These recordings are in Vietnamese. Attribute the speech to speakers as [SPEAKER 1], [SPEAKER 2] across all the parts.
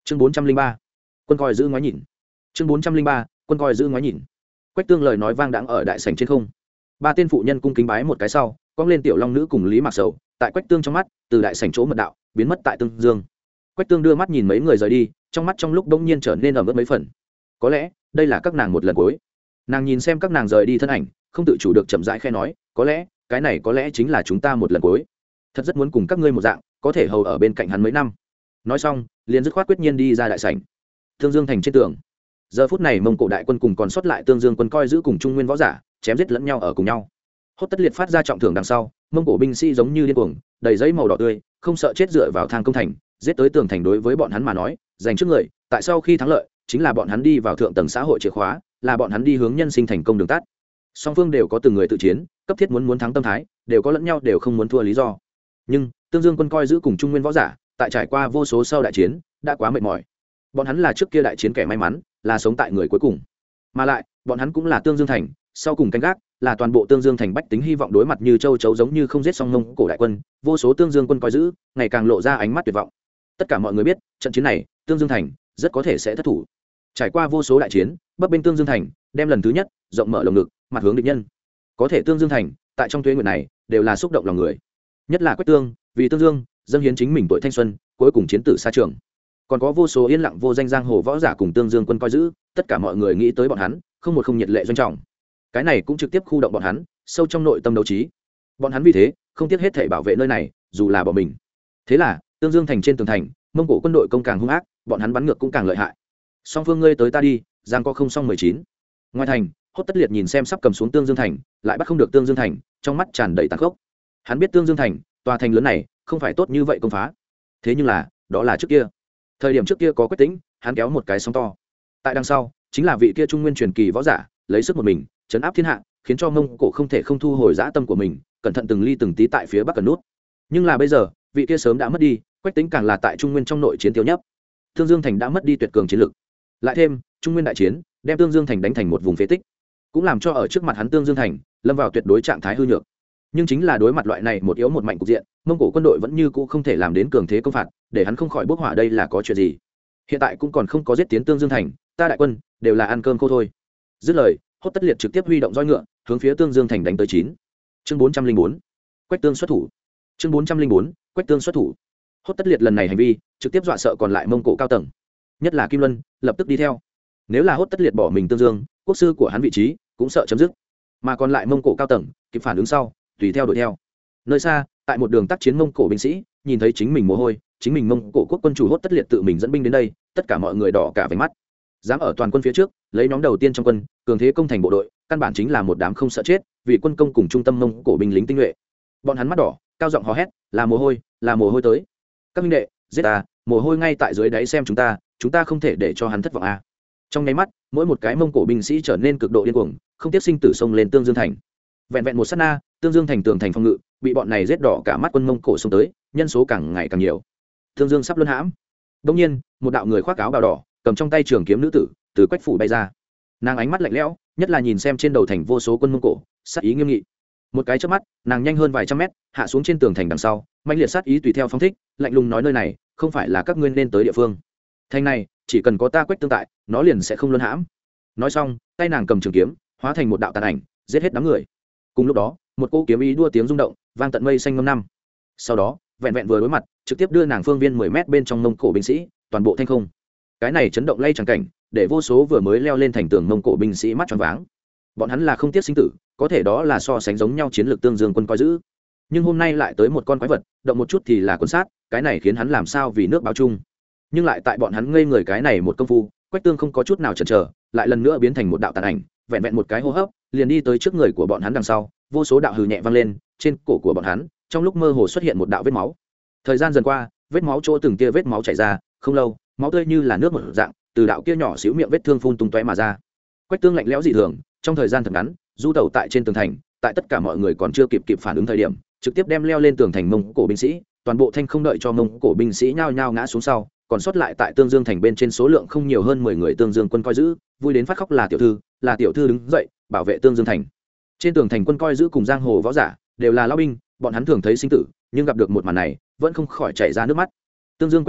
[SPEAKER 1] chương 403, quân coi giữ ngoái nhìn. chương 403, quân coi giữ ngoái nhìn. Quách Tương lời nói vang đãng ở đại sảnh trên không. Ba tên phụ nhân cung kính bái một cái sau, cong lên tiểu long nữ cùng Lý Mạc Sầu, tại Quách Tương trong mắt, từ đại sảnh chỗ mật đạo, biến mất tại Tương Dương. Quách Tương đưa mắt nhìn mấy người rời đi, trong mắt trong lúc bỗng nhiên trở nên ẩm ướt mấy phần. Có lẽ, đây là các nàng một lần cuối. Nàng nhìn xem các nàng rời đi thân ảnh, không tự chủ được chậm rãi khẽ nói, có lẽ, cái này có lẽ chính là chúng ta một lần cuối. Thật rất muốn cùng các ngươi một dạng, có thể hầu ở bên cạnh hắn mấy năm. Nói xong, liền dứt khoát quyết nhiên đi ra đại sảnh. Tương Dương thành trên tường. Giờ phút này Mông Cổ đại quân cùng còn sót lại Tương Dương quân coi giữ cùng Trung Nguyên võ giả, chém giết lẫn nhau ở cùng nhau. Hốt Tất Liệt phát ra trọng thưởng đằng sau, Mông Cổ binh sĩ giống như điên cuồng, đầy giấy màu đỏ tươi, không sợ chết dựa vào thang công thành, giết tới tường thành đối với bọn hắn mà nói, giành trước người, tại sau khi thắng lợi, chính là bọn hắn đi vào thượng tầng xã hội chìa khóa, là bọn hắn đi hướng nhân sinh thành công đường tắt. Song phương đều có từng người tự chiến, cấp thiết muốn thắng tâm thái, đều có lẫn nhau đều không muốn thua lý do. Nhưng Tương Dương quân coi giữ cùng Trung Nguyên võ giả, tại trải qua vô số sau đại chiến, đã quá mệt mỏi. Bọn hắn là trước kia đại chiến kẻ may mắn, là sống tại người cuối cùng, mà lại bọn hắn cũng là Tương Dương thành sau cùng canh gác, là toàn bộ Tương Dương thành bách tính hy vọng đối mặt như châu chấu giống như không giết xong Mông Cổ đại quân, vô số Tương Dương quân coi giữ ngày càng lộ ra ánh mắt tuyệt vọng. Tất cả mọi người biết, trận chiến này Tương Dương thành rất có thể sẽ thất thủ. Trải qua vô số đại chiến, bấp bênh Tương Dương thành đem lần thứ nhất rộng mở lồng ngực, mặt hướng địch nhân. Có thể Tương Dương thành tại trong tuế nguyệt này đều là xúc động lòng người, nhất là Quách Tương vì Tương Dương dâng hiến chính mình tuổi thanh xuân, cuối cùng chiến tử xa trường. Còn có vô số yên lặng vô danh giang hồ võ giả cùng Tương Dương quân coi giữ, tất cả mọi người nghĩ tới bọn hắn, không một không nhiệt lệ doanh trọng. Cái này cũng trực tiếp khu động bọn hắn sâu trong nội tâm đấu trí. Bọn hắn vì thế không tiếc hết thể bảo vệ nơi này, dù là bỏ mình. Thế là Tương Dương thành trên tường thành, Mông Cổ quân đội công càng hung ác, bọn hắn bắn ngược cũng càng lợi hại. Song phương ngươi tới ta đi, giang co không xong 19. Ngoài thành, Hốt Tất Liệt nhìn xem sắp cầm xuống Tương Dương thành, lại bắt không được Tương Dương thành, trong mắt tràn đầy tàn khốc. Hắn biết Tương Dương thành, tòa thành lớn này không phải tốt như vậy công phá. Thế nhưng là, đó là trước kia. Thời điểm trước kia có Quách Tĩnh, hắn kéo một cái sóng to. Tại đằng sau, chính là vị kia Trung Nguyên truyền kỳ võ giả, lấy sức một mình, chấn áp thiên hạ, khiến cho Mông Cổ không thể không thu hồi dã tâm của mình, cẩn thận từng ly từng tí tại phía bắc cần nút. Nhưng là bây giờ, vị kia sớm đã mất đi, Quách Tĩnh càng là tại Trung Nguyên trong nội chiến tiêu nhất. Tương Dương thành đã mất đi tuyệt cường chiến lực. Lại thêm, Trung Nguyên đại chiến, đem Tương Dương thành đánh thành một vùng phế tích, cũng làm cho ở trước mặt hắn Tương Dương thành lâm vào tuyệt đối trạng thái hư nhược. Nhưng chính là đối mặt loại này một yếu một mạnh cục diện, Mông Cổ quân đội vẫn như cũ không thể làm đến cường thế công phạt, để hắn không khỏi bốc hỏa. Đây là có chuyện gì? Hiện tại cũng còn không có giết tiến Tương Dương thành, ta đại quân đều là ăn cơm khô thôi. Dứt lời, Hốt Tất Liệt trực tiếp huy động roi ngựa, hướng phía Tương Dương thành đánh tới 9. Chương 404, Quách Tương xuất thủ. Chương 404, Quách Tương xuất thủ. Hốt Tất Liệt lần này hành vi, trực tiếp dọa sợ còn lại Mông Cổ cao tầng, nhất là Kim Luân, lập tức đi theo. Nếu là Hốt Tất Liệt bỏ mình Tương Dương, quốc sư của hắn vị trí cũng sợ chấm dứt. Mà còn lại Mông Cổ cao tầng, kịp phản ứng sau, tùy theo đuổi theo. Nơi xa, tại một đường tác chiến Mông Cổ binh sĩ nhìn thấy chính mình mồ hôi, chính mình Mông Cổ quốc quân chủ Hốt Tất Liệt tự mình dẫn binh đến đây, tất cả mọi người đỏ cả váy mắt. Dám ở toàn quân phía trước lấy nhóm đầu tiên trong quân, cường thế công thành bộ đội, căn bản chính là một đám không sợ chết, vì quân công cùng trung tâm Mông Cổ binh lính tinh nhuệ. Bọn hắn mắt đỏ, cao giọng hò hét, là mồ hôi tới. Các huynh đệ, giết ta, mồ hôi ngay tại dưới đáy xem chúng ta không thể để cho hắn thất vọng a. Trong nháy mắt, mỗi một cái Mông Cổ binh sĩ trở nên cực độ điên cuồng, không tiếc sinh tử xông lên Tương Dương thành. Vẹn vẹn một sát na, Tương Dương thành tường thành phòng ngự bị bọn này giết đỏ cả mắt quân Mông Cổ xông tới, nhân số càng ngày càng nhiều. Tương Dương sắp luân hãm. Đương nhiên, một đạo người khoác áo bào đỏ, cầm trong tay trường kiếm nữ tử, từ Quách phủ bay ra. Nàng ánh mắt lạnh lẽo, nhất là nhìn xem trên đầu thành vô số quân Mông Cổ, sát ý nghiêm nghị. Một cái chớp mắt, nàng nhanh hơn vài trăm mét, hạ xuống trên tường thành đằng sau, mãnh liệt sát ý tùy theo phóng thích, lạnh lùng nói nơi này không phải là các ngươi nên tới địa phương. Thành này, chỉ cần có ta Quách Tương tại, nó liền sẽ không luân hãm. Nói xong, tay nàng cầm trường kiếm, hóa thành một đạo tàn ảnh, giết hết đám người. Cùng lúc đó, một cỗ kiếm ý đua tiếng rung động, vang tận mây xanh ngâm năm. Sau đó, vẹn vẹn vừa đối mặt, trực tiếp đưa nàng phương viên 10 mét bên trong Mông Cổ binh sĩ, toàn bộ thanh không. Cái này chấn động lay trắng cảnh, để vô số vừa mới leo lên thành tường Mông Cổ binh sĩ mắt tròn váng. Bọn hắn là không tiếc sinh tử, có thể đó là so sánh giống nhau chiến lược Tương Dương quân coi giữ. Nhưng hôm nay lại tới một con quái vật, động một chút thì là quân sát, cái này khiến hắn làm sao vì nước báo chung. Nhưng lại tại bọn hắn ngây người cái này một công phu, Quách Tương không có chút nào chần chờ, lại lần nữa biến thành một đạo tàn ảnh, vẹn vẹn một cái hô hấp, liền đi tới trước người của bọn hắn đằng sau, vô số đạo hừ nhẹ vang lên, trên cổ của bọn hắn, trong lúc mơ hồ xuất hiện một đạo vết máu. Thời gian dần qua, vết máu chỗ từng tia vết máu chảy ra, không lâu, máu tươi như là nước một dạng, từ đạo kia nhỏ xíu miệng vết thương phun tung tóe mà ra. Quách Tương lạnh lẽo dị thường, trong thời gian thật ngắn, du tẩu tại trên tường thành, tại tất cả mọi người còn chưa kịp phản ứng thời điểm, trực tiếp đem leo lên tường thành Mông Cổ binh sĩ, toàn bộ thanh không đợi cho Mông Cổ binh sĩ nhao nhao ngã xuống sau, còn sót lại tại Tương Dương thành bên trên số lượng không nhiều hơn 10 người Tương Dương quân coi giữ, vui đến phát khóc là tiểu thư đứng dậy, bảo vệ Tương Dương thành. Trên tường thành quân coi giữ cùng giang hồ võ giả, đều là lão binh, bọn hắn thường thấy sinh tử, nhưng gặp được một màn này, vẫn không khỏi chảy ra nước mắt. Tương Dương Quách nhà,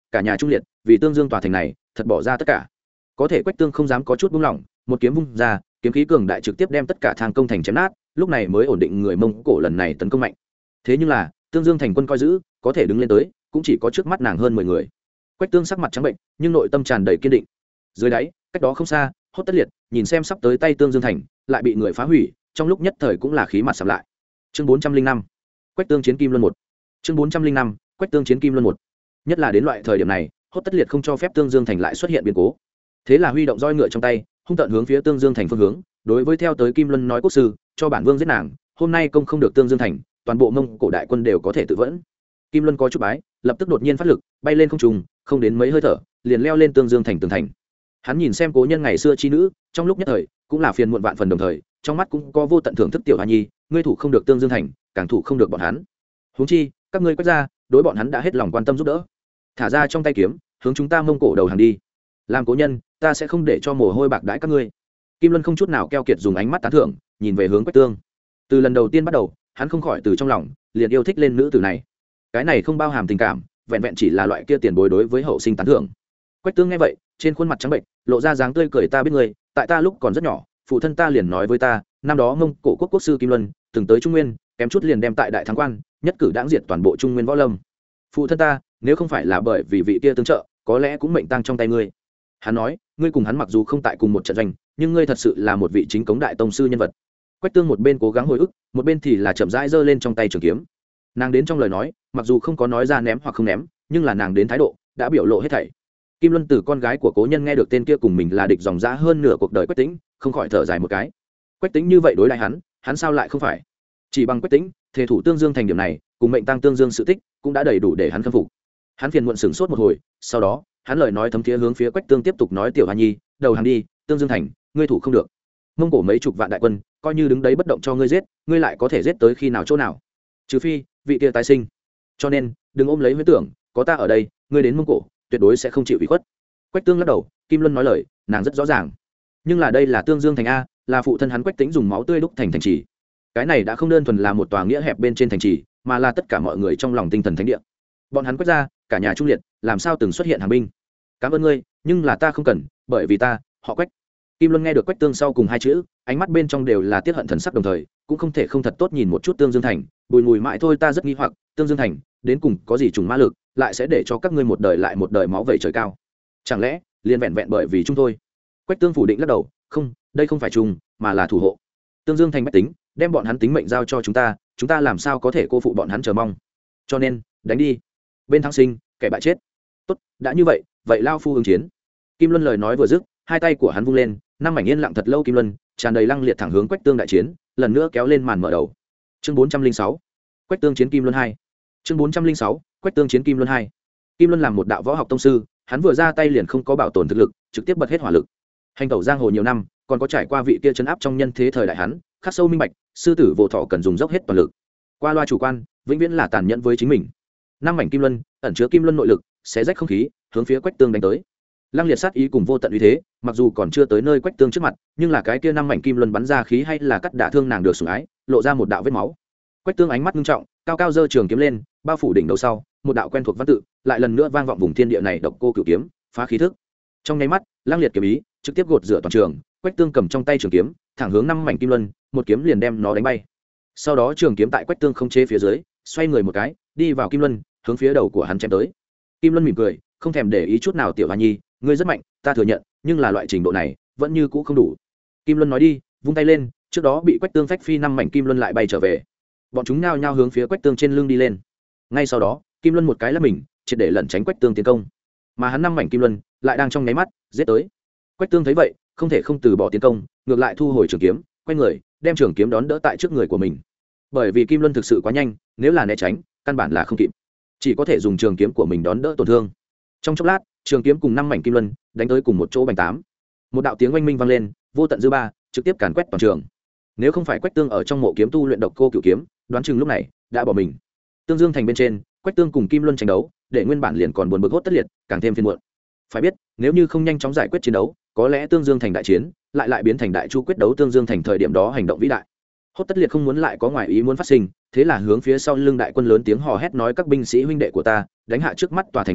[SPEAKER 1] cả nhà trung liệt, vì Tương Dương tòa thành này thật bỏ ra tất cả. Có thể Quách Tương không dám có chút buông lỏng, một kiếm vung ra, kiếm khí cường đại trực tiếp đem tất cả thang công thành chém nát, lúc này mới ổn định người Mông Cổ lần này tấn công mạnh. Thế nhưng là Tương Dương thành quân coi giữ có thể đứng lên tới cũng chỉ có trước mắt nàng hơn 10 người. Quách Tương sắc mặt trắng bệnh nhưng nội tâm tràn đầy kiên định. Dưới đáy cách đó không xa, Hốt Tất Liệt nhìn xem sắp tới tay Tương Dương thành lại bị người phá hủy, trong lúc nhất thời cũng là khí mặt sầm lại. Chương 405 Quách Tương chiến Kim Luân 1. Chương 405 Quách Tương chiến Kim Luân 1. Nhất là đến loại thời điểm này, Hốt Tất Liệt không cho phép Tương Dương thành lại xuất hiện biến cố. Thế là huy động roi ngựa trong tay, hung tợn hướng phía Tương Dương thành phương hướng, đối với theo tới Kim Luân nói quốc sư, cho bản vương giết nàng, hôm nay công không được Tương Dương thành, toàn bộ Mông Cổ đại quân đều có thể tự vẫn. Kim Luân có chút bái, lập tức đột nhiên phát lực, bay lên không trung, không đến mấy hơi thở, liền leo lên Tương Dương thành tường thành. Hắn nhìn xem cố nhân ngày xưa chi nữ, trong lúc nhất thời, cũng là phiền muộn vạn phần đồng thời, trong mắt cũng có vô tận thưởng thức tiểu Hoa Nhi, ngươi thủ không được Tương Dương thành, càng thủ không được bọn hắn. Huống chi, các ngươi Quách gia, đối bọn hắn đã hết lòng quan tâm giúp đỡ. Thả ra trong tay kiếm, hướng chúng ta Mông Cổ đầu hàng đi. Làm cố nhân, ta sẽ không để cho mồ hôi bạc đãi các ngươi. Kim Luân không chút nào keo kiệt dùng ánh mắt tán thưởng, nhìn về hướng Quách Tương. Từ lần đầu tiên bắt đầu, hắn không khỏi từ trong lòng liền yêu thích lên nữ tử này. Cái này không bao hàm tình cảm, vẹn vẹn chỉ là loại kia tiền bối đối với hậu sinh tán thưởng. Quách Tương nghe vậy, trên khuôn mặt trắng bệnh, lộ ra dáng tươi cười, ta biết ngươi, tại ta lúc còn rất nhỏ, phụ thân ta liền nói với ta, năm đó Mông Cổ quốc quốc sư Kim Luân từng tới Trung Nguyên, kém chút liền đem tại đại thắng quan, nhất cử đãng diệt toàn bộ Trung Nguyên võ lâm. Phụ thân ta, nếu không phải là bởi vì vị kia tương trợ, có lẽ cũng mệnh tang trong tay ngươi. Hắn nói, ngươi cùng hắn mặc dù không tại cùng một trận doanh, nhưng ngươi thật sự là một vị chính cống đại tông sư nhân vật. Quách Tương một bên cố gắng hồi ức, một bên thì là chậm rãi giơ lên trong tay trường kiếm. Nàng đến trong lời nói, mặc dù không có nói ra ném hoặc không ném, nhưng là nàng đến thái độ đã biểu lộ hết thảy. Kim Luân từ con gái của cố nhân nghe được tên kia cùng mình là địch dòng dã hơn nửa cuộc đời Quách Tĩnh, không khỏi thở dài một cái. Quách Tĩnh như vậy đối đãi hắn sao lại không phải? Chỉ bằng Quách Tĩnh, thể thủ Tương Dương thành điểm này, cùng mệnh tăng Tương Dương sự tích, cũng đã đầy đủ để hắn khâm phục. Hắn phiền muộn sửng sốt một hồi, sau đó, hắn lời nói thấm thía hướng phía Quách Tương tiếp tục nói, tiểu Hoa Nhi, đầu hàng đi, Tương Dương thành, ngươi thủ không được. Mông Cổ mấy chục vạn đại quân, coi như đứng đấy bất động cho ngươi giết, ngươi lại có thể giết tới khi nào chỗ nào? Trừ phi vị kia tái sinh. Cho nên, đừng ôm lấy huyễn tưởng, có ta ở đây, ngươi đến Mông Cổ, tuyệt đối sẽ không chịu ủy khuất. Quách Tương lắc đầu, Kim Luân nói lời, nàng rất rõ ràng. Nhưng là đây là Tương Dương thành a, là phụ thân hắn Quách Tĩnh dùng máu tươi đúc thành thành trì. Cái này đã không đơn thuần là một tòa nghĩa hẹp bên trên thành trì, mà là tất cả mọi người trong lòng tinh thần thánh địa. Bọn hắn Quách gia, cả nhà trung liệt, làm sao từng xuất hiện hàng binh? Cảm ơn ngươi, nhưng là ta không cần, bởi vì ta, họ Quách. Kim Luân nghe được Quách Tương sau cùng hai chữ, ánh mắt bên trong đều là tiếc hận thần sắc đồng thời, cũng không thể không thật tốt nhìn một chút Tương Dương thành, bùi ngùi mãi thôi, ta rất nghi hoặc, Tương Dương thành, đến cùng có gì trùng ma lực, lại sẽ để cho các ngươi một đời lại một đời máu vẩy trời cao? Chẳng lẽ, liền vẹn vẹn bởi vì chúng tôi? Quách Tương phủ định lắc đầu, không, đây không phải trùng, mà là thủ hộ. Tương Dương thành bách tính, đem bọn hắn tính mệnh giao cho chúng ta làm sao có thể cô phụ bọn hắn chờ mong? Cho nên, đánh đi. Bên thắng sinh, kẻ bại chết. Tốt, đã như vậy, vậy lao phu ứng chiến. Kim Luân lời nói vừa dứt, hai tay của hắn vung lên, năm mảnh yên lặng thật lâu kim luân, tràn đầy lăng liệt thẳng hướng Quách Tương đại chiến, lần nữa kéo lên màn mở đầu. Chương 406 Quách Tương chiến Kim Luân 2. Chương 406 Quách Tương chiến Kim Luân 2. Kim Luân làm một đạo võ học tông sư, hắn vừa ra tay liền không có bảo tồn thực lực, trực tiếp bật hết hỏa lực. Hành tẩu giang hồ nhiều năm, còn có trải qua vị kia trấn áp trong nhân thế thời đại hắn, khắc sâu minh bạch, sư tử vô thọ cần dùng dốc hết toàn lực. Qua loa chủ quan, vĩnh viễn là tàn nhẫn với chính mình. Năm mảnh kim luân, ẩn chứa kim luân nội lực, xé rách không khí, hướng phía Quách Tương đánh tới. Lăng liệt sát ý cùng vô tận uy thế, mặc dù còn chưa tới nơi Quách Tương trước mặt, nhưng là cái kia năm mảnh kim luân bắn ra khí hay là cắt đả thương nàng được sủng ái, lộ ra một đạo vết máu. Quách Tương ánh mắt nghiêm trọng, cao cao giơ trường kiếm lên, bao phủ đỉnh đầu sau, một đạo quen thuộc văn tự, lại lần nữa vang vọng vùng thiên địa này, độc cô cửu kiếm, phá khí thức. Trong nháy mắt, lăng liệt kiếm ý, trực tiếp gột rửa toàn trường, Quách Tương cầm trong tay trường kiếm, thẳng hướng năm mảnh kim luân, một kiếm liền đem nó đánh bay. Sau đó trường kiếm tại Quách Tương không chế phía dưới, xoay người một cái, đi vào kim luân, hướng phía đầu của hắn chém tới. Kim Luân mỉm cười, không thèm để ý chút nào, tiểu Hoa Nhi, ngươi rất mạnh, ta thừa nhận, nhưng là loại trình độ này, vẫn như cũ không đủ. Kim Luân nói đi, vung tay lên, trước đó bị Quách Tương phách phi năm mảnh kim luân lại bay trở về. Bọn chúng nhao nhao hướng phía Quách Tương trên lưng đi lên. Ngay sau đó, Kim Luân một cái lắc mình, triệt để lẩn tránh Quách Tương tiến công. Mà hắn năm mảnh kim luân lại đang trong nháy mắt giết tới. Quách Tương thấy vậy, không thể không từ bỏ tiến công, ngược lại thu hồi trường kiếm, quay người, đem trường kiếm đón đỡ tại trước người của mình. Bởi vì kim luân thực sự quá nhanh, nếu là né tránh, căn bản là không kịp, chỉ có thể dùng trường kiếm của mình đón đỡ tổn thương. Trong chốc lát, trường kiếm cùng năm mảnh kim luân đánh tới cùng một chỗ bành tám. Một đạo tiếng oanh minh vang lên, vô tận dư ba trực tiếp càn quét toàn trường. Nếu không phải Quách Tương ở trong mộ kiếm tu luyện độc cô cửu kiếm, đoán chừng lúc này đã bỏ mình. Tương Dương thành bên trên, Quách Tương cùng Kim Luân tranh đấu, để nguyên bản liền còn buồn bực hốt tất liệt, càng thêm phiền muộn. Phải biết, nếu như không nhanh chóng giải quyết chiến đấu, có lẽ Tương Dương thành đại chiến lại biến thành đại chu quyết đấu Tương Dương thành thời điểm đó hành động vĩ đại. Hốt tất liệt không muốn lại có ngoài ý muốn phát sinh, thế là hướng phía sau lưng đại quân lớn tiếng hò hét nói, các binh sĩ huynh đệ của ta, đánh hạ trước mắt tòa thành này,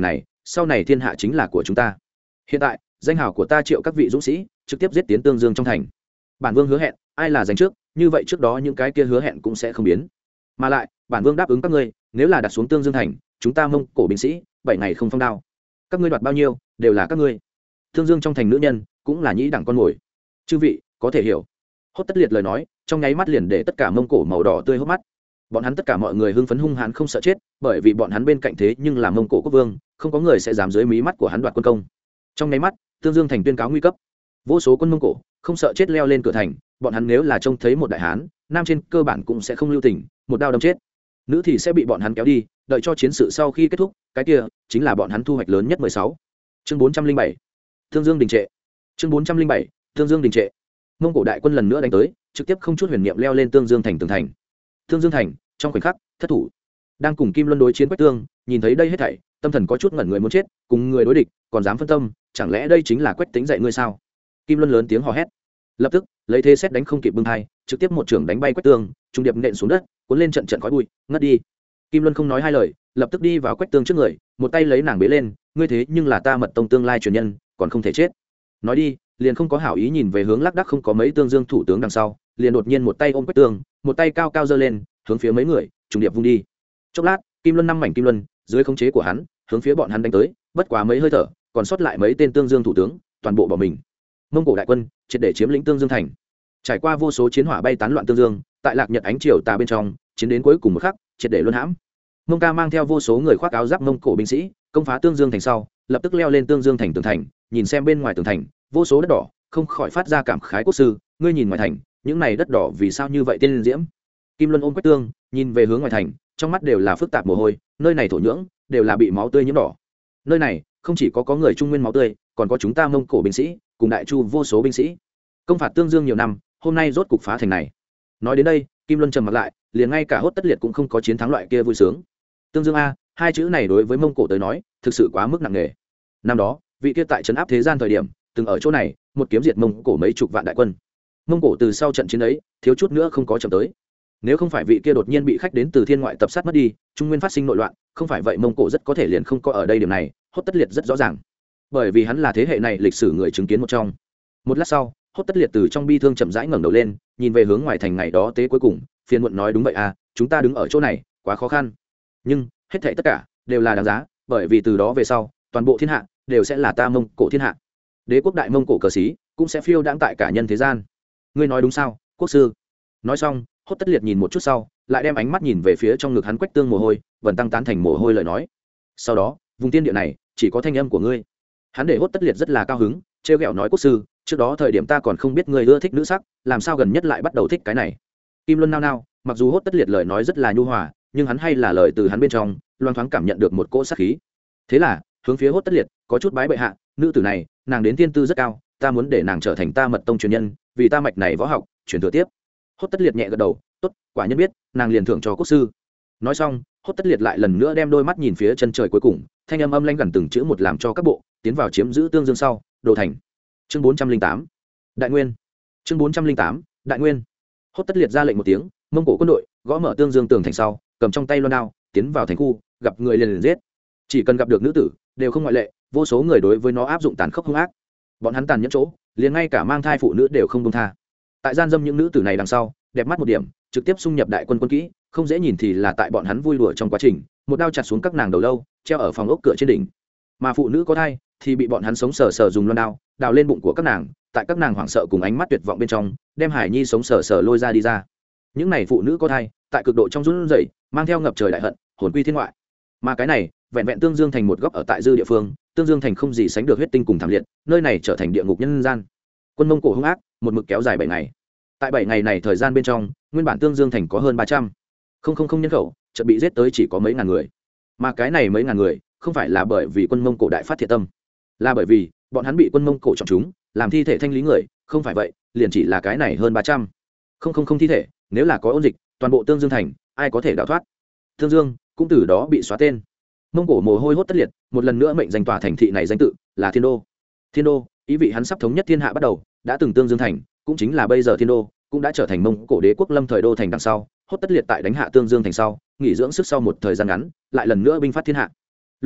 [SPEAKER 1] sau này thiên hạ chính là của chúng ta. Hiện tại danh hào của ta triệu các vị dũng sĩ trực tiếp giết tiến Tương Dương trong thành. Bản vương hứa hẹn ai là giành trước, như vậy trước đó những cái kia hứa hẹn cũng sẽ không biến. Mà lại bản vương đáp ứng các ngươi, nếu là đặt xuống Tương Dương thành, chúng ta Mông Cổ binh sĩ 7 ngày không phong đao. Các ngươi đoạt bao nhiêu đều là các ngươi. Tương Dương trong thành nữ nhân cũng là nhĩ đẳng con mồi. Chư vị có thể hiểu. Hốt Tất Liệt lời nói trong nháy mắt liền để tất cả Mông Cổ màu đỏ tươi hốc mắt. Bọn hắn tất cả mọi người hưng phấn hung hãn không sợ chết, bởi vì bọn hắn bên cạnh thế nhưng là Mông Cổ quốc vương, không có người sẽ dám dưới mí mắt của hắn đoạt quân công. Trong nháy mắt, Tương Dương thành tuyên cáo nguy cấp. Vô số quân Mông Cổ không sợ chết leo lên cửa thành, bọn hắn nếu là trông thấy một đại hán, nam trên cơ bản cũng sẽ không lưu tình, một đao đâm chết. Nữ thì sẽ bị bọn hắn kéo đi, đợi cho chiến sự sau khi kết thúc, cái kia chính là bọn hắn thu hoạch lớn nhất 16. Chương 407. Tương Dương đình trệ. Chương 407. Tương Dương đình trệ. Mông Cổ đại quân lần nữa đánh tới, trực tiếp không chút huyền niệm leo lên Tương Dương thành tường thành. Tương Dương thành trong khoảnh khắc thất thủ. Đang cùng Kim Luân đối chiến Quách Tương, nhìn thấy đây hết thảy, tâm thần có chút ngẩn người muốn chết, cùng người đối địch, còn dám phân tâm, chẳng lẽ đây chính là Quách Tĩnh dạy ngươi sao? Kim Luân lớn tiếng hò hét. Lập tức, lấy thế xét đánh không kịp bưng hai, trực tiếp một trưởng đánh bay Quách Tương, trung điệp nện xuống đất, cuốn lên trận trận khói bụi, ngất đi. Kim Luân không nói hai lời, lập tức đi vào Quách Tương trước người, một tay lấy nàng bế lên, ngươi thế nhưng là ta Mật tông tương lai truyền nhân, còn không thể chết. Nói đi, liền không có hảo ý nhìn về hướng lác đác không có mấy Tương Dương thủ tướng đằng sau, liền đột nhiên một tay ôm Quách Tương, một tay cao cao giơ lên, hướng phía mấy người trùng điệp vung đi. Chốc lát, Kim Luân 5 mảnh kim luân dưới khống chế của hắn hướng phía bọn hắn đánh tới, bất quá mấy hơi thở còn sót lại mấy tên Tương Dương thủ tướng toàn bộ bỏ mình. Mông Cổ đại quân triệt để chiếm lĩnh Tương Dương thành. Trải qua vô số chiến hỏa bay tán loạn Tương Dương, tại Lạc Nhật ánh chiều tà bên trong chiến đến cuối cùng một khắc triệt để luân hãm. Mông Ca mang theo vô số người khoác áo giáp Mông Cổ binh sĩ công phá Tương Dương thành sau, lập tức leo lên Tương Dương thành tường thành, nhìn xem bên ngoài tường thành vô số đất đỏ, không khỏi phát ra cảm khái quốc sư, ngươi nhìn ngoài thành những này đất đỏ vì sao như vậy tiên diễm. Kim Luân ôm Quách Tương, nhìn về hướng ngoài thành, trong mắt đều là phức tạp mồ hôi, nơi này thổ nhưỡng đều là bị máu tươi nhiễm đỏ. Nơi này không chỉ có người Trung Nguyên máu tươi, còn có chúng ta Mông Cổ binh sĩ, cùng Đại Chu vô số binh sĩ. Công phạt Tương Dương nhiều năm, hôm nay rốt cục phá thành này. Nói đến đây, Kim Luân trầm mặt lại, liền ngay cả Hốt Tất Liệt cũng không có chiến thắng loại kia vui sướng. Tương Dương a, hai chữ này đối với Mông Cổ tới nói, thực sự quá mức nặng nề. Năm đó, vị kia tại trấn áp thế gian thời điểm, từng ở chỗ này, một kiếm diệt Mông Cổ mấy chục vạn đại quân. Mông Cổ từ sau trận chiến ấy, thiếu chút nữa không có chậm tới. Nếu không phải vị kia đột nhiên bị khách đến từ thiên ngoại tập sát mất đi, Trung Nguyên phát sinh nội loạn, không phải vậy Mông Cổ rất có thể liền không có ở đây. Điểm này Hốt Tất Liệt rất rõ ràng, bởi vì hắn là thế hệ này lịch sử người chứng kiến một trong. Một lát sau, Hốt Tất Liệt từ trong bi thương chậm rãi ngẩng đầu lên, nhìn về hướng ngoài thành ngày đó tế cuối cùng, phiền muộn nói, đúng vậy à, chúng ta đứng ở chỗ này quá khó khăn, nhưng hết thảy tất cả đều là đáng giá, bởi vì từ đó về sau toàn bộ thiên hạ đều sẽ là ta Mông Cổ thiên hạ, đế quốc đại Mông Cổ cờ xí cũng sẽ phiêu đãng tại cả nhân thế gian. Ngươi nói đúng sao, quốc sư? Nói xong, Hốt Tất Liệt nhìn một chút sau, lại đem ánh mắt nhìn về phía trong ngực hắn Quách Tương mồ hôi, vần tăng tán thành mồ hôi lời nói. Sau đó, vùng tiên địa này chỉ có thanh âm của ngươi. Hắn để Hốt Tất Liệt rất là cao hứng, trêu ghẹo nói, quốc sư, trước đó thời điểm ta còn không biết ngươi ưa thích nữ sắc, làm sao gần nhất lại bắt đầu thích cái này. Kim Luân nao nao, mặc dù Hốt Tất Liệt lời nói rất là nhu hòa, nhưng hắn hay là lời từ hắn bên trong loang thoáng cảm nhận được một cỗ sát khí. Thế là hướng phía Hốt Tất Liệt có chút bái bệ hạ, nữ tử này nàng đến tiên tư rất cao, ta muốn để nàng trở thành ta Mật tông truyền nhân, vì ta mạch này võ học truyền thừa tiếp. Hốt Tất Liệt nhẹ gật đầu, tốt, quả nhân biết, nàng liền thưởng cho quốc sư. Nói xong, Hốt Tất Liệt lại lần nữa đem đôi mắt nhìn phía chân trời cuối cùng, thanh âm âm lanh gần từng chữ một làm cho các bộ tiến vào chiếm giữ Tương Dương sau, đồ thành. Chương 408. Đại Nguyên. Chương 408. Đại Nguyên. Hốt Tất Liệt ra lệnh một tiếng, Mông Cổ quân đội gõ mở Tương Dương tường thành sau, cầm trong tay loan đao, tiến vào thành khu, gặp người liền giết. Chỉ cần gặp được nữ tử, đều không ngoại lệ, vô số người đối với nó áp dụng tàn khốc hung ác. Bọn hắn tàn nhẫn chỗ, liền ngay cả mang thai phụ nữ đều không buông tha. Tại gian dâm những nữ tử này đằng sau, đẹp mắt một điểm, trực tiếp xung nhập đại quân quân kỹ, không dễ nhìn thì là tại bọn hắn vui đùa trong quá trình, một đao chặt xuống các nàng đầu lâu, treo ở phòng ốc cửa trên đỉnh. Mà phụ nữ có thai thì bị bọn hắn sống sờ sờ dùng loan đao đào lên bụng của các nàng, tại các nàng hoảng sợ cùng ánh mắt tuyệt vọng bên trong, đem hải nhi sống sờ sờ lôi ra đi ra. Những này phụ nữ có thai, tại cực độ trong run rẩy, mang theo ngập trời đại hận, hồn quy thiên ngoại. Mà cái này, vẹn vẹn Tương Dương thành một góc ở tại dư địa phương, Tương Dương thành không gì sánh được huyết tinh cùng thảm liệt, nơi này trở thành địa ngục nhân gian. Quân Mông Cổ hung ác, một mực kéo dài 7 ngày. Tại 7 ngày này thời gian bên trong, nguyên bản Tương Dương thành có hơn 300 không nhân khẩu, chợt bị giết tới chỉ có mấy ngàn người. Mà cái này mấy ngàn người, không phải là bởi vì quân Mông Cổ đại phát thiệt tâm, là bởi vì bọn hắn bị quân Mông Cổ chọn chúng, làm thi thể thanh lý người, không phải vậy, liền chỉ là cái này hơn 300 không thi thể, nếu là có ôn dịch, toàn bộ Tương Dương thành, ai có thể đào thoát. Tương Dương cũng từ đó bị xóa tên. Mông Cổ mồ hôi Hốt Tất Liệt, một lần nữa mệnh danh tòa thành thị này danh tự là Thiên Đô. Thiên Đô, ý vị hắn sắp thống nhất thiên hạ bắt đầu, đã từng Tương Dương thành, cũng chính là bây giờ Thiên Đô, cũng đã trở thành Mông Cổ đế quốc lâm thời đô thành đằng sau. Hốt Tất Liệt tại đánh hạ Tương Dương thành sau, nghỉ dưỡng sức sau một thời gian ngắn, lại lần nữa binh phát thiên hạ. Lúc này,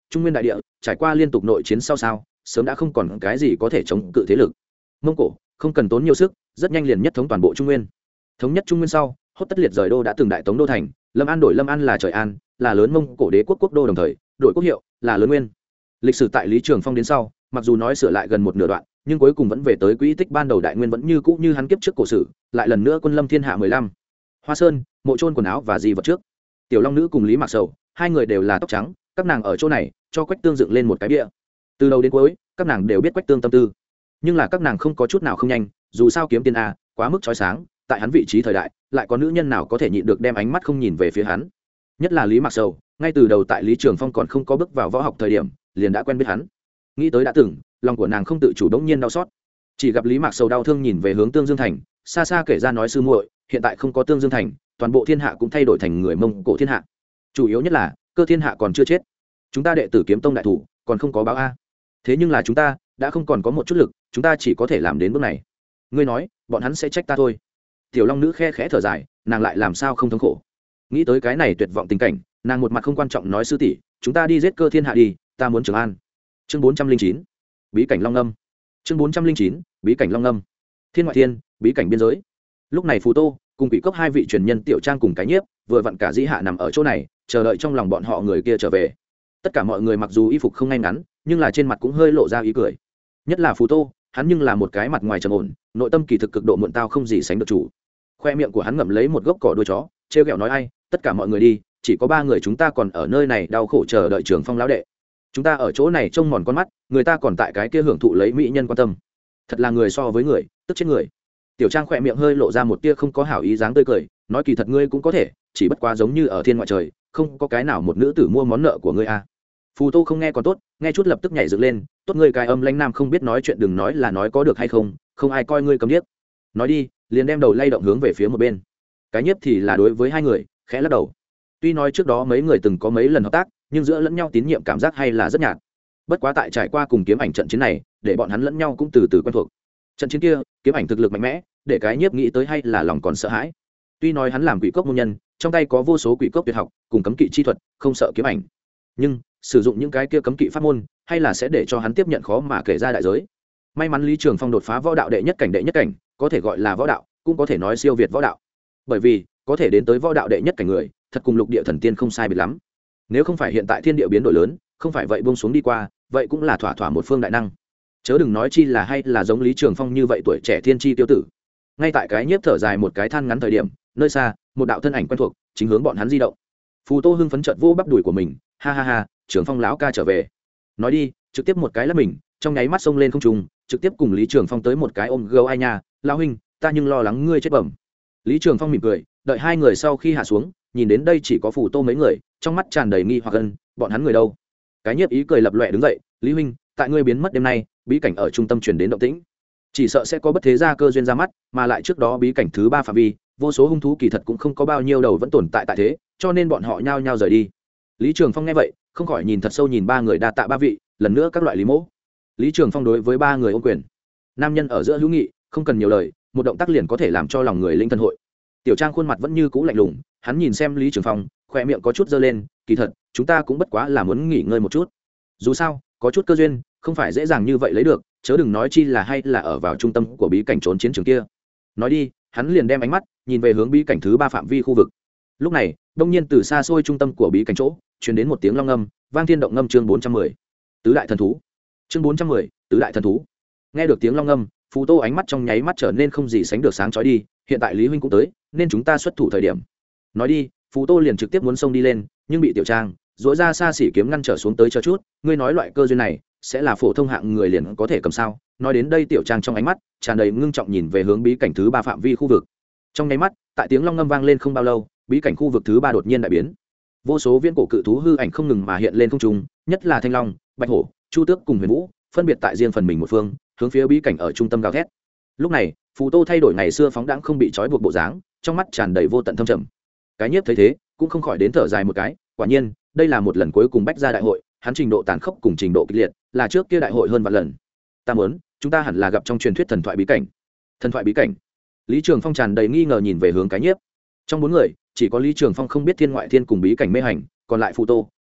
[SPEAKER 1] trung nguyên đại địa trải qua liên tục nội chiến sau sao sớm đã không còn cái gì có thể chống cự thế lực. Mông Cổ không cần tốn nhiều sức, rất nhanh liền nhất thống toàn bộ trung nguyên. Thống nhất trung nguyên sau, Hốt Tất Liệt rời đô đã từng đại tống đô thành, Lâm An đổi Lâm An là Trời An, là lớn Mông Cổ đế quốc quốc đô đồng thời, đổi quốc hiệu là Lớn Nguyên. Lịch sử tại Lý Trường Phong đến sau, mặc dù nói sửa lại gần một nửa đoạn, nhưng cuối cùng vẫn về tới quỹ tích ban đầu đại nguyên vẫn như cũ như hắn kiếp trước cổ sử, lại lần nữa quân lâm thiên hạ 15. Hoa Sơn, mộ trôn quần áo và di vật trước. Tiểu Long Nữ cùng Lý Mạc Sầu, hai người đều là tóc trắng, các nàng ở chỗ này, cho Quách Tương dựng lên một cái bia. Từ đầu đến cuối, các nàng đều biết Quách Tương tâm tư, nhưng là các nàng không có chút nào không nhanh, dù sao kiếm tiên a, quá mức chói sáng, tại hắn vị trí thời đại, lại có nữ nhân nào có thể nhịn được đem ánh mắt không nhìn về phía hắn. Nhất là Lý Mạc Sầu, ngay từ đầu tại Lý Trường Phong còn không có bước vào võ học thời điểm, liền đã quen biết hắn. Nghĩ tới đã từng, lòng của nàng không tự chủ đống nhiên đau xót. Chỉ gặp Lý Mạc Sầu đau thương nhìn về hướng Tương Dương thành, xa xa kể ra nói sư muội, hiện tại không có Tương Dương thành, toàn bộ thiên hạ cũng thay đổi thành người Mông Cổ thiên hạ. Chủ yếu nhất là, Cơ thiên hạ còn chưa chết. Chúng ta đệ tử Kiếm Tông đại thủ, còn không có báo a. Thế nhưng là chúng ta đã không còn có một chút lực, chúng ta chỉ có thể làm đến bước này. Ngươi nói, bọn hắn sẽ trách ta thôi. Tiểu Long Nữ khe khẽ thở dài, nàng lại làm sao không thống khổ. Nghĩ tới cái này tuyệt vọng tình cảnh, nàng một mặt không quan trọng nói sư tỷ, chúng ta đi giết Cơ thiên hạ đi, ta muốn Trường An. Chương 409, bí cảnh Long Ngâm. Chương 409, bí cảnh Long Ngâm. Thiên ngoại thiên, bí cảnh biên giới. Lúc này Phù Tô cùng Quỷ Cốc hai vị truyền nhân Tiểu Trang cùng Cái Nhiếp, vừa vặn cả Dĩ Hạ nằm ở chỗ này, chờ đợi trong lòng bọn họ người kia trở về. Tất cả mọi người mặc dù y phục không ngay ngắn, nhưng là trên mặt cũng hơi lộ ra ý cười. Nhất là Phù Tô, hắn nhưng là một cái mặt ngoài trầm ổn, nội tâm kỳ thực cực độ muộn tao không gì sánh được chủ. Khoe miệng của hắn ngậm lấy một gốc cỏ đuôi chó, trêu ghẹo nói ai, tất cả mọi người đi, chỉ có 3 người chúng ta còn ở nơi này đau khổ chờ đợi Trường Phong lão đệ. Chúng ta ở chỗ này trông mòn con mắt, người ta còn tại cái kia hưởng thụ lấy mỹ nhân quan tâm. Thật là người so với người, tức chết người. Tiểu Trang khoe miệng hơi lộ ra một tia không có hảo ý dáng tươi cười, nói kỳ thật ngươi cũng có thể, chỉ bất quá giống như ở thiên ngoại trời, không có cái nào một nữ tử mua món nợ của ngươi a. Phù Tô không nghe còn tốt, nghe chút lập tức nhảy dựng lên, tốt ngươi cái âm lãnh nam không biết nói chuyện đừng nói là nói có được hay không, không ai coi ngươi cấm điếc. Nói đi, liền đem đầu lay động hướng về phía một bên. Cái Nhiếp thì là đối với hai người, khẽ lắc đầu. Tuy nói trước đó mấy người từng có mấy lần hợp tác, nhưng giữa lẫn nhau tín nhiệm cảm giác hay là rất nhạt. Bất quá tại trải qua cùng Kiếm Ảnh trận chiến này, để bọn hắn lẫn nhau cũng từ từ quen thuộc. Trận chiến kia, Kiếm Ảnh thực lực mạnh mẽ, để Cái Nhiếp nghĩ tới hay là lòng còn sợ hãi. Tuy nói hắn làm quỷ cốc môn nhân, trong tay có vô số quỷ cốc tuyệt học, cùng cấm kỵ chi thuật, không sợ Kiếm Ảnh. Nhưng sử dụng những cái kia cấm kỵ pháp môn, hay là sẽ để cho hắn tiếp nhận khó mà kể ra đại giới. May mắn Lý Trường Phong đột phá võ đạo đệ nhất cảnh, có thể gọi là võ đạo, cũng có thể nói siêu việt võ đạo. Bởi vì, có thể đến tới võ đạo đệ nhất cảnh người, thật cùng lục địa thần tiên không sai biệt lắm. Nếu không phải hiện tại thiên địa biến đổi lớn, không phải vậy buông xuống đi qua, vậy cũng là thỏa thỏa một phương đại năng. Chớ đừng nói chi là hay là giống Lý Trường Phong như vậy tuổi trẻ thiên chi tiêu tử. Ngay tại Cái Nhiếp thở dài một cái than ngắn thời điểm, nơi xa, một đạo thân ảnh quen thuộc, chính hướng bọn hắn di động. Phù Tô hưng phấn chợt vô bắp đùi của mình, ha ha ha, Trường Phong lão ca trở về. Nói đi, trực tiếp một cái là mình, trong nháy mắt xông lên không trung, trực tiếp cùng Lý Trường Phong tới một cái ôm gấu ai nha, lão huynh, ta nhưng lo lắng ngươi chết bẩm. Lý Trường Phong mỉm cười, đợi hai người sau khi hạ xuống, nhìn đến đây chỉ có Phù Tô mấy người, trong mắt tràn đầy nghi hoặc ân, bọn hắn người đâu? Cái Nhiếp ý cười lập loè đứng dậy, Lý huynh, tại ngươi biến mất đêm nay, bí cảnh ở trung tâm truyền đến động tĩnh, chỉ sợ sẽ có bất thế gia cơ duyên ra mắt, mà lại trước đó bí cảnh thứ 3 phạm vi, vô số hung thú kỳ thật cũng không có bao nhiêu đầu vẫn tồn tại thế, cho nên bọn họ nhao nhao rời đi. Lý Trường Phong nghe vậy, không khỏi nhìn thật sâu nhìn 3 người đa tạ 3 vị, lần nữa các loại Lý mỗ. Lý Trường Phong đối với 3 người ôm quyền. Nam nhân ở giữa hữu nghị, không cần nhiều lời, một động tác liền có thể làm cho lòng người linh thân hội. Tiểu Trang khuôn mặt vẫn như cũ lạnh lùng, hắn nhìn xem Lý Trường Phong, khóe miệng có chút giơ lên, kỳ thật, chúng ta cũng bất quá là muốn nghỉ ngơi một chút. Dù sao, có chút cơ duyên, không phải dễ dàng như vậy lấy được, chớ đừng nói chi là hay là ở vào trung tâm của bí cảnh trốn chiến trường kia. Nói đi, hắn liền đem ánh mắt nhìn về hướng bí cảnh thứ 3 phạm vi khu vực. Lúc này, đông nhiên từ xa xôi trung tâm của bí cảnh chỗ, truyền đến một tiếng long ngâm, vang thiên động ngâm chương 410. Tứ đại thần thú. Chương 410, tứ đại thần thú. Nghe được tiếng long ngâm, Phù Tô ánh mắt trong nháy mắt trở nên không gì sánh được sáng chói đi, hiện tại Lý huynh cũng tới, nên chúng ta xuất thủ thời điểm. Nói đi, Phù Tô liền trực tiếp muốn xông đi lên, nhưng bị Tiểu Trang dỗi ra xa xỉ kiếm ngăn trở xuống tới chờ chút, ngươi nói loại cơ duyên này sẽ là phổ thông hạng người liền có thể cầm sao? Nói đến đây Tiểu Trang trong ánh mắt tràn đầy ngưng trọng nhìn về hướng bí cảnh thứ 3 phạm vi khu vực. Trong nháy mắt, tại tiếng long ngâm vang lên không bao lâu, bí cảnh khu vực thứ 3 đột nhiên đại biến. Vô số viễn cổ cự thú hư ảnh không ngừng mà hiện lên không trung, nhất là Thanh Long, Bạch Hổ, Chu Tước cùng Huyền Vũ, phân biệt tại riêng phần mình một phương, hướng phía bí cảnh ở trung tâm gào thét. Lúc này, Phù Tô thay đổi ngày xưa phóng đãng không bị trói buộc bộ dáng, trong mắt tràn đầy vô tận thâm trầm. Cái Nhiếp thấy thế, cũng không khỏi đến thở dài một cái, quả nhiên, đây là một lần cuối cùng bách gia đại hội, hắn trình độ tàn khốc cùng trình độ kịch liệt, là trước kia đại hội hơn vạn lần. Ta muốn, chúng ta hẳn là gặp trong truyền thuyết thần thoại bí cảnh. Thần thoại bí cảnh? Lý Trường Phong tràn đầy nghi ngờ nhìn về hướng Cái Nhiếp. Trong 4 người, chỉ có Lý Trường Phong không biết thiên ngoại thiên cùng bí cảnh mê hành, còn lại Phù Tô,